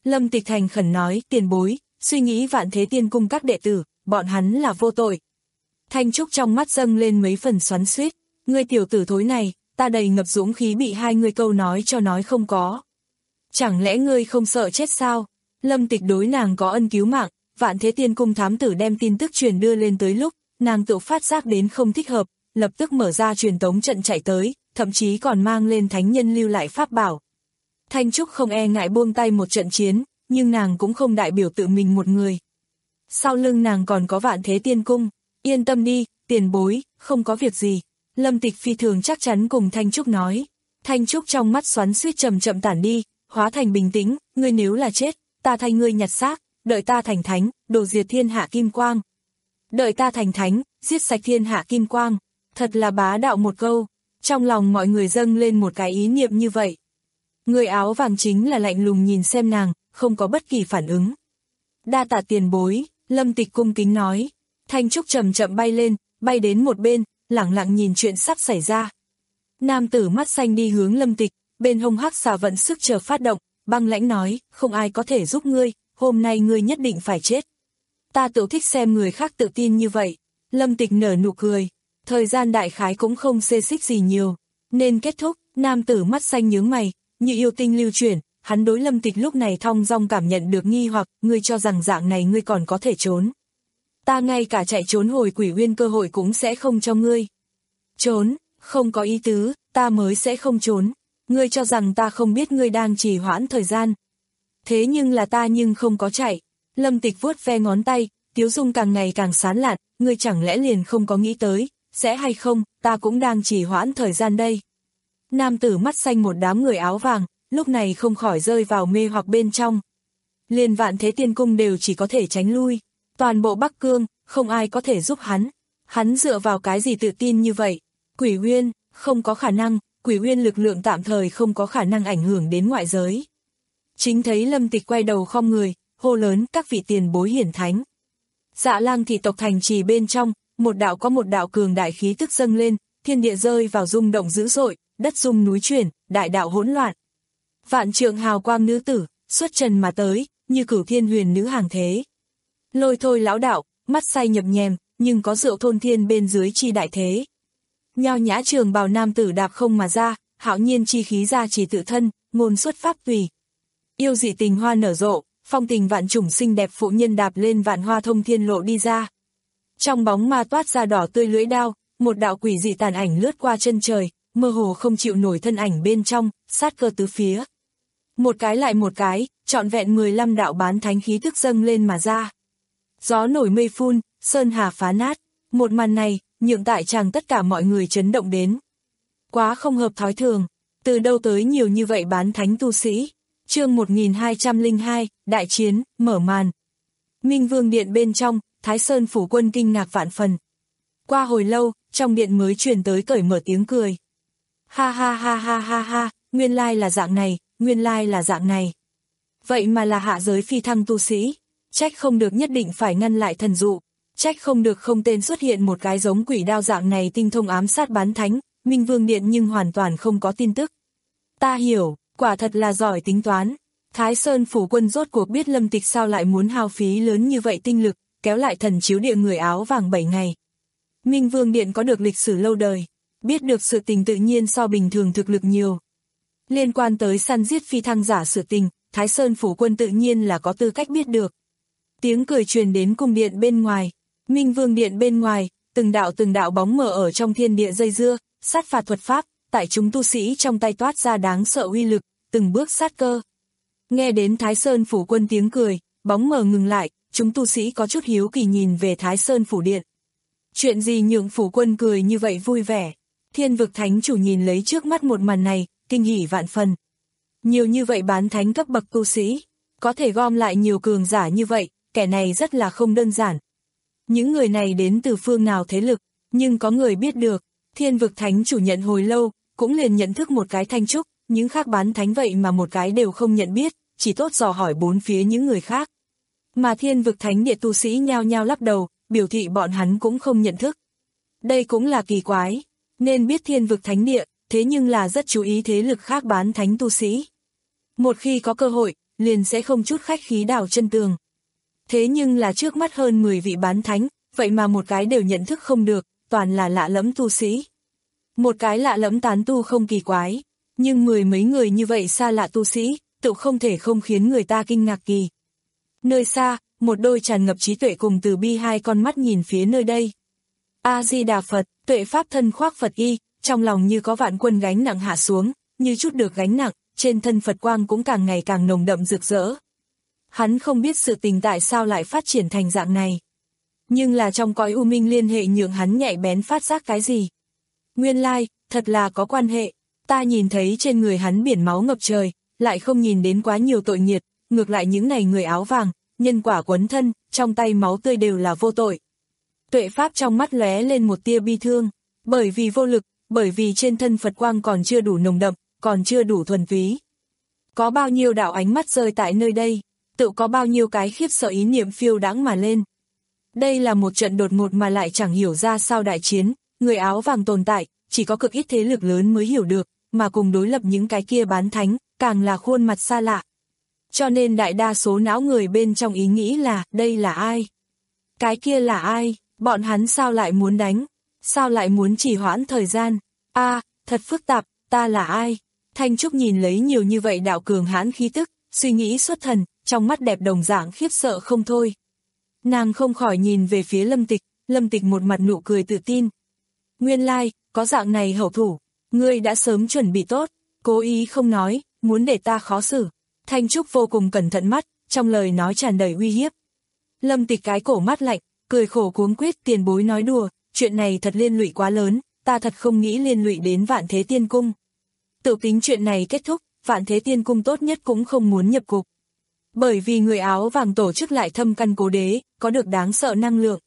Lâm Tịch thành khẩn nói, tiền bối, suy nghĩ Vạn Thế Tiên Cung các đệ tử, bọn hắn là vô tội. Thanh Trúc trong mắt dâng lên mấy phần xoắn xuýt, ngươi tiểu tử thối này, ta đầy ngập dũng khí bị hai ngươi câu nói cho nói không có. Chẳng lẽ ngươi không sợ chết sao? Lâm Tịch đối nàng có ân cứu mạng, Vạn Thế Tiên Cung thám tử đem tin tức truyền đưa lên tới lúc, nàng tự phát giác đến không thích hợp, lập tức mở ra truyền tống trận chạy tới, thậm chí còn mang lên thánh nhân lưu lại pháp bảo. Thanh Trúc không e ngại buông tay một trận chiến, nhưng nàng cũng không đại biểu tự mình một người. Sau lưng nàng còn có Vạn Thế Tiên Cung, yên tâm đi, tiền bối, không có việc gì. Lâm Tịch phi thường chắc chắn cùng Thanh Trúc nói. Thanh Trúc trong mắt xoắn xuýt chậm chậm tản đi, hóa thành bình tĩnh, ngươi nếu là chết, ta thay ngươi nhặt xác, đợi ta thành thánh, đồ diệt thiên hạ kim quang. Đợi ta thành thánh, giết sạch thiên hạ kim quang. Thật là bá đạo một câu, trong lòng mọi người dâng lên một cái ý niệm như vậy. Người áo vàng chính là lạnh lùng nhìn xem nàng, không có bất kỳ phản ứng. Đa tạ tiền bối, Lâm Tịch cung kính nói. Thanh Trúc chậm chậm bay lên, bay đến một bên, lẳng lặng nhìn chuyện sắp xảy ra. Nam tử mắt xanh đi hướng Lâm Tịch, bên hông hắc xà vận sức chờ phát động, băng lãnh nói, không ai có thể giúp ngươi, hôm nay ngươi nhất định phải chết. Ta tự thích xem người khác tự tin như vậy. Lâm Tịch nở nụ cười, thời gian đại khái cũng không xê xích gì nhiều, nên kết thúc. Nam tử mắt xanh nhướng mày, như yêu tinh lưu chuyển, hắn đối Lâm Tịch lúc này thong dong cảm nhận được nghi hoặc, ngươi cho rằng dạng này ngươi còn có thể trốn. Ta ngay cả chạy trốn hồi Quỷ Uyên cơ hội cũng sẽ không cho ngươi. Trốn, không có ý tứ, ta mới sẽ không trốn. Ngươi cho rằng ta không biết ngươi đang trì hoãn thời gian. Thế nhưng là ta nhưng không có chạy. Lâm Tịch vuốt ve ngón tay, tiếu dung càng ngày càng sán lạn, ngươi chẳng lẽ liền không có nghĩ tới, sẽ hay không, ta cũng đang trì hoãn thời gian đây. Nam tử mắt xanh một đám người áo vàng, lúc này không khỏi rơi vào mê hoặc bên trong. Liền Vạn Thế Tiên Cung đều chỉ có thể tránh lui. Toàn bộ Bắc Cương, không ai có thể giúp hắn. Hắn dựa vào cái gì tự tin như vậy? Quỷ Uyên, không có khả năng, Quỷ Uyên lực lượng tạm thời không có khả năng ảnh hưởng đến ngoại giới. Chính thấy Lâm Tịch quay đầu khom người, hô lớn các vị tiền bối hiển thánh. Dạ Lang thị tộc thành trì bên trong, một đạo có một đạo cường đại khí tức dâng lên, thiên địa rơi vào rung động dữ dội, đất rung núi chuyển, đại đạo hỗn loạn. Vạn trượng hào quang nữ tử, xuất trần mà tới, như cửu thiên huyền nữ hàng thế. Lôi thôi lão đạo, mắt say nhập nhèm, nhưng có rượu thôn thiên bên dưới chi đại thế. Nho nhã trường bào nam tử đạp không mà ra, hạo nhiên chi khí ra chỉ tự thân, ngôn xuất pháp tùy. Yêu dị tình hoa nở rộ, phong tình vạn chủng xinh đẹp phụ nhân đạp lên vạn hoa thông thiên lộ đi ra. Trong bóng ma toát ra đỏ tươi lưỡi đao, một đạo quỷ dị tàn ảnh lướt qua chân trời, mơ hồ không chịu nổi thân ảnh bên trong, sát cơ tứ phía. Một cái lại một cái, trọn vẹn mười lăm đạo bán thánh khí tức dâng lên mà ra. Gió nổi mây phun, sơn hà phá nát, một màn này, nhượng tại chàng tất cả mọi người chấn động đến. Quá không hợp thói thường, từ đâu tới nhiều như vậy bán thánh tu sĩ. Chương một nghìn hai trăm lẻ hai, đại chiến, mở màn. Minh Vương điện bên trong, Thái Sơn phủ quân kinh ngạc vạn phần. Qua hồi lâu, trong điện mới truyền tới cởi mở tiếng cười. Ha ha ha ha ha ha, nguyên lai là dạng này, nguyên lai là dạng này. Vậy mà là hạ giới phi thăng tu sĩ, trách không được nhất định phải ngăn lại thần dụ, trách không được không tên xuất hiện một cái giống quỷ đao dạng này tinh thông ám sát bán thánh, Minh Vương điện nhưng hoàn toàn không có tin tức. Ta hiểu, quả thật là giỏi tính toán. Thái Sơn phủ quân rốt cuộc biết Lâm Tịch sao lại muốn hao phí lớn như vậy tinh lực, kéo lại thần chiếu địa người áo vàng bảy ngày. Minh Vương điện có được lịch sử lâu đời, biết được sự tình tự nhiên so bình thường thực lực nhiều. Liên quan tới săn giết phi thăng giả sự tình, Thái Sơn phủ quân tự nhiên là có tư cách biết được. Tiếng cười truyền đến cung điện bên ngoài, Minh Vương điện bên ngoài, từng đạo từng đạo bóng mờ ở trong thiên địa dây dưa, sát phạt thuật pháp, tại chúng tu sĩ trong tay toát ra đáng sợ uy lực, từng bước sát cơ. Nghe đến Thái Sơn phủ quân tiếng cười, bóng mờ ngừng lại, chúng tu sĩ có chút hiếu kỳ nhìn về Thái Sơn phủ điện. Chuyện gì nhượng phủ quân cười như vậy vui vẻ? Thiên vực thánh chủ nhìn lấy trước mắt một màn này, kinh hỉ vạn phần. Nhiều như vậy bán thánh cấp bậc tu sĩ, có thể gom lại nhiều cường giả như vậy, kẻ này rất là không đơn giản. Những người này đến từ phương nào thế lực, nhưng có người biết được, thiên vực thánh chủ nhận hồi lâu, cũng liền nhận thức một cái Thanh Trúc, những khác bán thánh vậy mà một cái đều không nhận biết, chỉ tốt dò hỏi bốn phía những người khác. Mà thiên vực thánh địa tu sĩ nhao nhao lắc đầu, biểu thị bọn hắn cũng không nhận thức. Đây cũng là kỳ quái, nên biết thiên vực thánh địa, thế nhưng là rất chú ý thế lực khác bán thánh tu sĩ. Một khi có cơ hội, liền sẽ không chút khách khí đào chân tường. Thế nhưng là trước mắt hơn mười vị bán thánh, vậy mà một cái đều nhận thức không được, toàn là lạ lẫm tu sĩ. Một cái lạ lẫm tán tu không kỳ quái, nhưng mười mấy người như vậy xa lạ tu sĩ, tự không thể không khiến người ta kinh ngạc kỳ. Nơi xa, một đôi tràn ngập trí tuệ cùng từ bi hai con mắt nhìn phía nơi đây. A-di-đà Phật, tuệ pháp thân khoác Phật y, trong lòng như có vạn quân gánh nặng hạ xuống, như chút được gánh nặng, trên thân Phật quang cũng càng ngày càng nồng đậm rực rỡ. Hắn không biết sự tình tại sao lại phát triển thành dạng này. Nhưng là trong cõi u minh liên hệ nhượng hắn nhạy bén phát giác cái gì. Nguyên lai, thật là có quan hệ, ta nhìn thấy trên người hắn biển máu ngập trời, lại không nhìn đến quá nhiều tội nghiệt, ngược lại những này người áo vàng, nhân quả quấn thân, trong tay máu tươi đều là vô tội. Tuệ pháp trong mắt lóe lên một tia bi thương, bởi vì vô lực, bởi vì trên thân Phật quang còn chưa đủ nồng đậm, còn chưa đủ thuần túy. Có bao nhiêu đạo ánh mắt rơi tại nơi đây, tự có bao nhiêu cái khiếp sợ ý niệm phiêu đãng mà lên. Đây là một trận đột ngột mà lại chẳng hiểu ra sao đại chiến, người áo vàng tồn tại, chỉ có cực ít thế lực lớn mới hiểu được, mà cùng đối lập những cái kia bán thánh, càng là khuôn mặt xa lạ. Cho nên đại đa số não người bên trong ý nghĩ là, đây là ai? Cái kia là ai? Bọn hắn sao lại muốn đánh? Sao lại muốn trì hoãn thời gian? A, à, thật phức tạp, ta là ai? Thanh Trúc nhìn lấy nhiều như vậy đạo cường hãn khí tức, suy nghĩ xuất thần, trong mắt đẹp đồng dạng khiếp sợ không thôi. Nàng không khỏi nhìn về phía Lâm Tịch, Lâm Tịch một mặt nụ cười tự tin. Nguyên lai, có dạng này hậu thủ, ngươi đã sớm chuẩn bị tốt, cố ý không nói, muốn để ta khó xử. Thanh Trúc vô cùng cẩn thận mắt, trong lời nói tràn đầy uy hiếp. Lâm Tịch cái cổ mắt lạnh, cười khổ cuống quýt tiền bối nói đùa, chuyện này thật liên lụy quá lớn, ta thật không nghĩ liên lụy đến Vạn Thế Tiên Cung. Tự tính chuyện này kết thúc, Vạn Thế Tiên Cung tốt nhất cũng không muốn nhập cục. Bởi vì người áo vàng tổ chức lại thâm căn cố đế, có được đáng sợ năng lượng.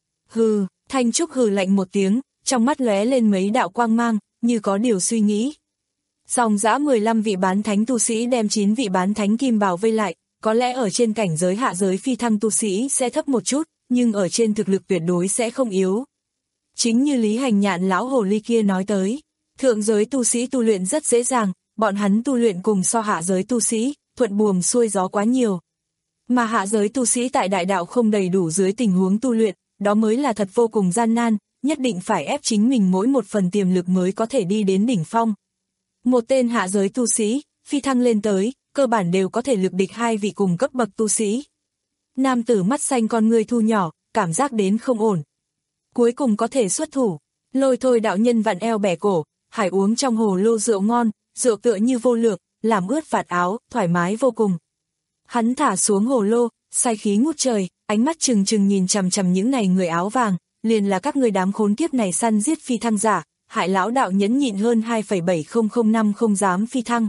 Hừ, Thanh Trúc hừ lạnh một tiếng, trong mắt lóe lên mấy đạo quang mang, như có điều suy nghĩ. Dòng dã mười lăm vị bán thánh tu sĩ đem chín vị bán thánh kim bào vây lại, có lẽ ở trên cảnh giới hạ giới phi thăng tu sĩ sẽ thấp một chút, nhưng ở trên thực lực tuyệt đối sẽ không yếu. Chính như Lý Hành Nhạn lão hồ ly kia nói tới, thượng giới tu sĩ tu luyện rất dễ dàng, bọn hắn tu luyện cùng so hạ giới tu sĩ, thuận buồm xuôi gió quá nhiều. Mà hạ giới tu sĩ tại đại đạo không đầy đủ dưới tình huống tu luyện, đó mới là thật vô cùng gian nan, nhất định phải ép chính mình mỗi một phần tiềm lực mới có thể đi đến đỉnh phong. Một tên hạ giới tu sĩ, phi thăng lên tới, cơ bản đều có thể lực địch hai vị cùng cấp bậc tu sĩ. Nam tử mắt xanh con ngươi thu nhỏ, cảm giác đến không ổn. Cuối cùng có thể xuất thủ, Lôi Thôi đạo nhân vặn eo bẻ cổ, hải uống trong hồ lô rượu ngon, rượu tựa như vô lượng, làm ướt vạt áo, thoải mái vô cùng. Hắn thả xuống hồ lô, sai khí ngút trời, ánh mắt trừng trừng nhìn chằm chằm những này người áo vàng, liền là các người đám khốn kiếp này săn giết phi thăng giả, hại lão đạo nhẫn nhịn hơn hai phẩy bảy không không năm không dám phi thăng.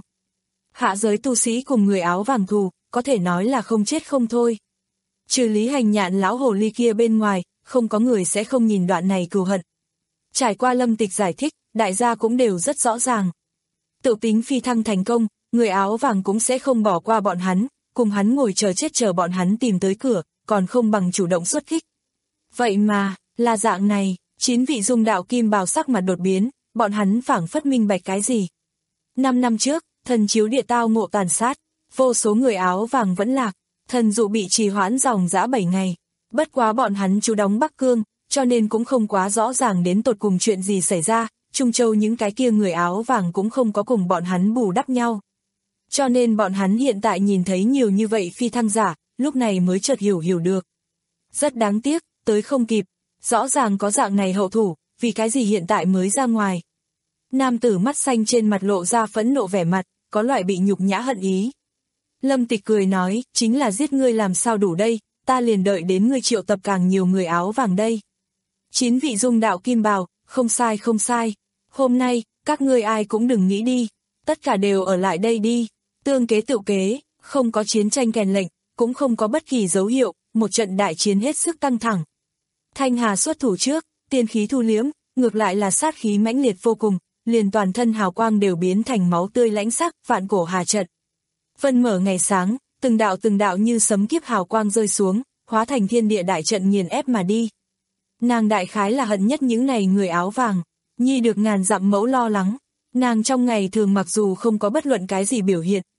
Hạ giới tu sĩ cùng người áo vàng thù, có thể nói là không chết không thôi. Trừ Lý Hành Nhạn lão hồ ly kia bên ngoài, không có người sẽ không nhìn đoạn này cừu hận. Trải qua Lâm Tịch giải thích, đại gia cũng đều rất rõ ràng. Tự tính phi thăng thành công, người áo vàng cũng sẽ không bỏ qua bọn hắn, cùng hắn ngồi chờ chết chờ bọn hắn tìm tới cửa, còn không bằng chủ động xuất kích. Vậy mà, là dạng này, chín vị dung đạo kim bào sắc mặt đột biến, bọn hắn phảng phất minh bạch cái gì. Năm năm trước, thần chiếu địa tao ngộ tàn sát, vô số người áo vàng vẫn lạc, thần dụ bị trì hoãn dòng dã bảy ngày. Bất quá bọn hắn trú đóng Bắc Cương, cho nên cũng không quá rõ ràng đến tột cùng chuyện gì xảy ra, Trung Châu những cái kia người áo vàng cũng không có cùng bọn hắn bù đắp nhau. Cho nên bọn hắn hiện tại nhìn thấy nhiều như vậy phi thăng giả, lúc này mới chợt hiểu hiểu được. Rất đáng tiếc, tới không kịp, rõ ràng có dạng này hậu thủ, vì cái gì hiện tại mới ra ngoài. Nam tử mắt xanh trên mặt lộ ra phẫn nộ vẻ mặt, có loại bị nhục nhã hận ý. Lâm Tịch cười nói, chính là giết ngươi làm sao đủ đây, ta liền đợi đến ngươi triệu tập càng nhiều người áo vàng đây. Chín vị dung đạo kim bào, không sai không sai. Hôm nay, các ngươi ai cũng đừng nghĩ đi, tất cả đều ở lại đây đi. Tương kế tự kế, không có chiến tranh kèn lệnh, cũng không có bất kỳ dấu hiệu, một trận đại chiến hết sức căng thẳng. Thanh Hà xuất thủ trước, tiên khí thu liếm, ngược lại là sát khí mãnh liệt vô cùng, liền toàn thân hào quang đều biến thành máu tươi lãnh sắc, vạn cổ hà trận. Vân mở ngày sáng, từng đạo từng đạo như sấm kiếp hào quang rơi xuống, hóa thành thiên địa đại trận nghiền ép mà đi. Nàng đại khái là hận nhất những này người áo vàng, nhi được ngàn dặm mẫu lo lắng. Nàng trong ngày thường mặc dù không có bất luận cái gì biểu hiện,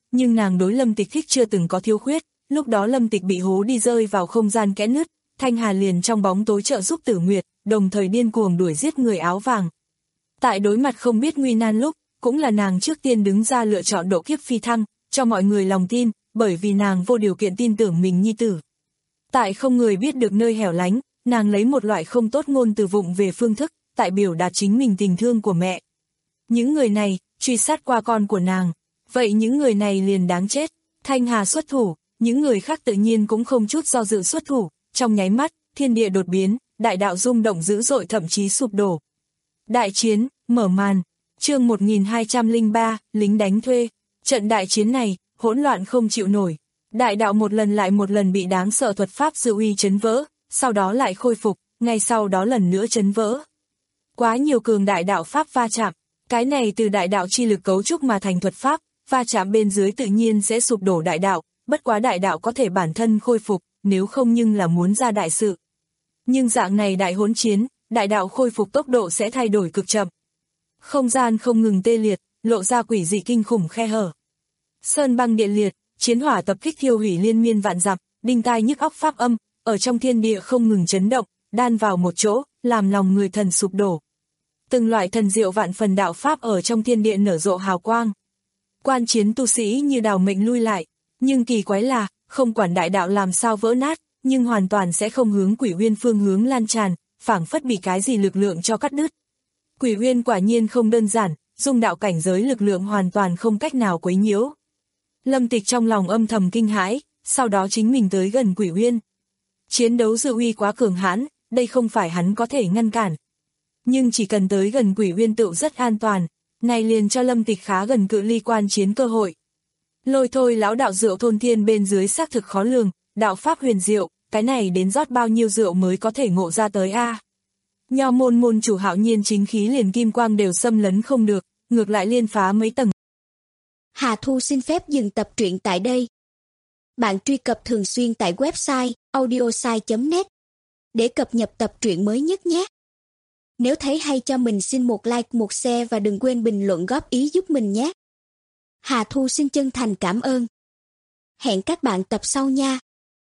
nhưng nàng đối Lâm Tịch thích chưa từng có thiếu khuyết, lúc đó Lâm Tịch bị hố đi rơi vào không gian kẽ nứt, Thanh Hà liền trong bóng tối trợ giúp Tử Nguyệt, đồng thời điên cuồng đuổi giết người áo vàng. Tại đối mặt không biết nguy nan lúc, cũng là nàng trước tiên đứng ra lựa chọn độ kiếp phi thăng, cho mọi người lòng tin, bởi vì nàng vô điều kiện tin tưởng mình nhi tử. Tại không người biết được nơi hẻo lánh, nàng lấy một loại không tốt ngôn từ vụng về phương thức, tại biểu đạt chính mình tình thương của mẹ. Những người này, truy sát qua con của nàng, vậy những người này liền đáng chết. Thanh Hà xuất thủ, những người khác tự nhiên cũng không chút do dự xuất thủ, trong nháy mắt, thiên địa đột biến, đại đạo rung động dữ dội thậm chí sụp đổ. Đại chiến, mở màn, chương một nghìn hai trăm lẻ ba, lính đánh thuê. Trận đại chiến này, hỗn loạn không chịu nổi. Đại đạo một lần lại một lần bị đáng sợ thuật pháp dư uy chấn vỡ, sau đó lại khôi phục, ngay sau đó lần nữa chấn vỡ. Quá nhiều cường đại đạo pháp va chạm, cái này từ đại đạo chi lực cấu trúc mà thành thuật pháp, va chạm bên dưới tự nhiên sẽ sụp đổ đại đạo, bất quá đại đạo có thể bản thân khôi phục, nếu không nhưng là muốn ra đại sự. Nhưng dạng này đại hỗn chiến, đại đạo khôi phục tốc độ sẽ thay đổi cực chậm. Không gian không ngừng tê liệt, lộ ra quỷ dị kinh khủng khe hở. Sơn băng điện liệt, chiến hỏa tập kích thiêu hủy liên miên vạn dặm, đinh tai nhức óc pháp âm, ở trong thiên địa không ngừng chấn động, đan vào một chỗ, làm lòng người thần sụp đổ. Từng loại thần diệu vạn phần đạo pháp ở trong thiên địa nở rộ hào quang. Quan chiến tu sĩ như đào mệnh lui lại, nhưng kỳ quái là, không quản đại đạo làm sao vỡ nát, nhưng hoàn toàn sẽ không hướng Quỷ Uyên phương hướng lan tràn, phảng phất bị cái gì lực lượng cho cắt đứt. Quỷ Uyên quả nhiên không đơn giản, dung đạo cảnh giới lực lượng hoàn toàn không cách nào quấy nhiễu. Lâm Tịch trong lòng âm thầm kinh hãi, sau đó chính mình tới gần Quỷ Uyên. Chiến đấu dư uy quá cường hãn, đây không phải hắn có thể ngăn cản. Nhưng chỉ cần tới gần Quỷ Uyên tựu rất an toàn, này liền cho Lâm Tịch khá gần cự ly quan chiến cơ hội. Lôi thôi lão đạo rượu thôn thiên bên dưới xác thực khó lường, đạo pháp huyền diệu, cái này đến rót bao nhiêu rượu mới có thể ngộ ra tới a. Nho môn môn chủ Hạo Nhiên chính khí liền kim quang đều xâm lấn không được, ngược lại liên phá mấy tầng. Hà Thu xin phép dừng tập truyện tại đây. Bạn truy cập thường xuyên tại website audiosai chấm net để cập nhật tập truyện mới nhất nhé. Nếu thấy hay cho mình xin một like, một share và đừng quên bình luận góp ý giúp mình nhé. Hà Thu xin chân thành cảm ơn. Hẹn các bạn tập sau nha.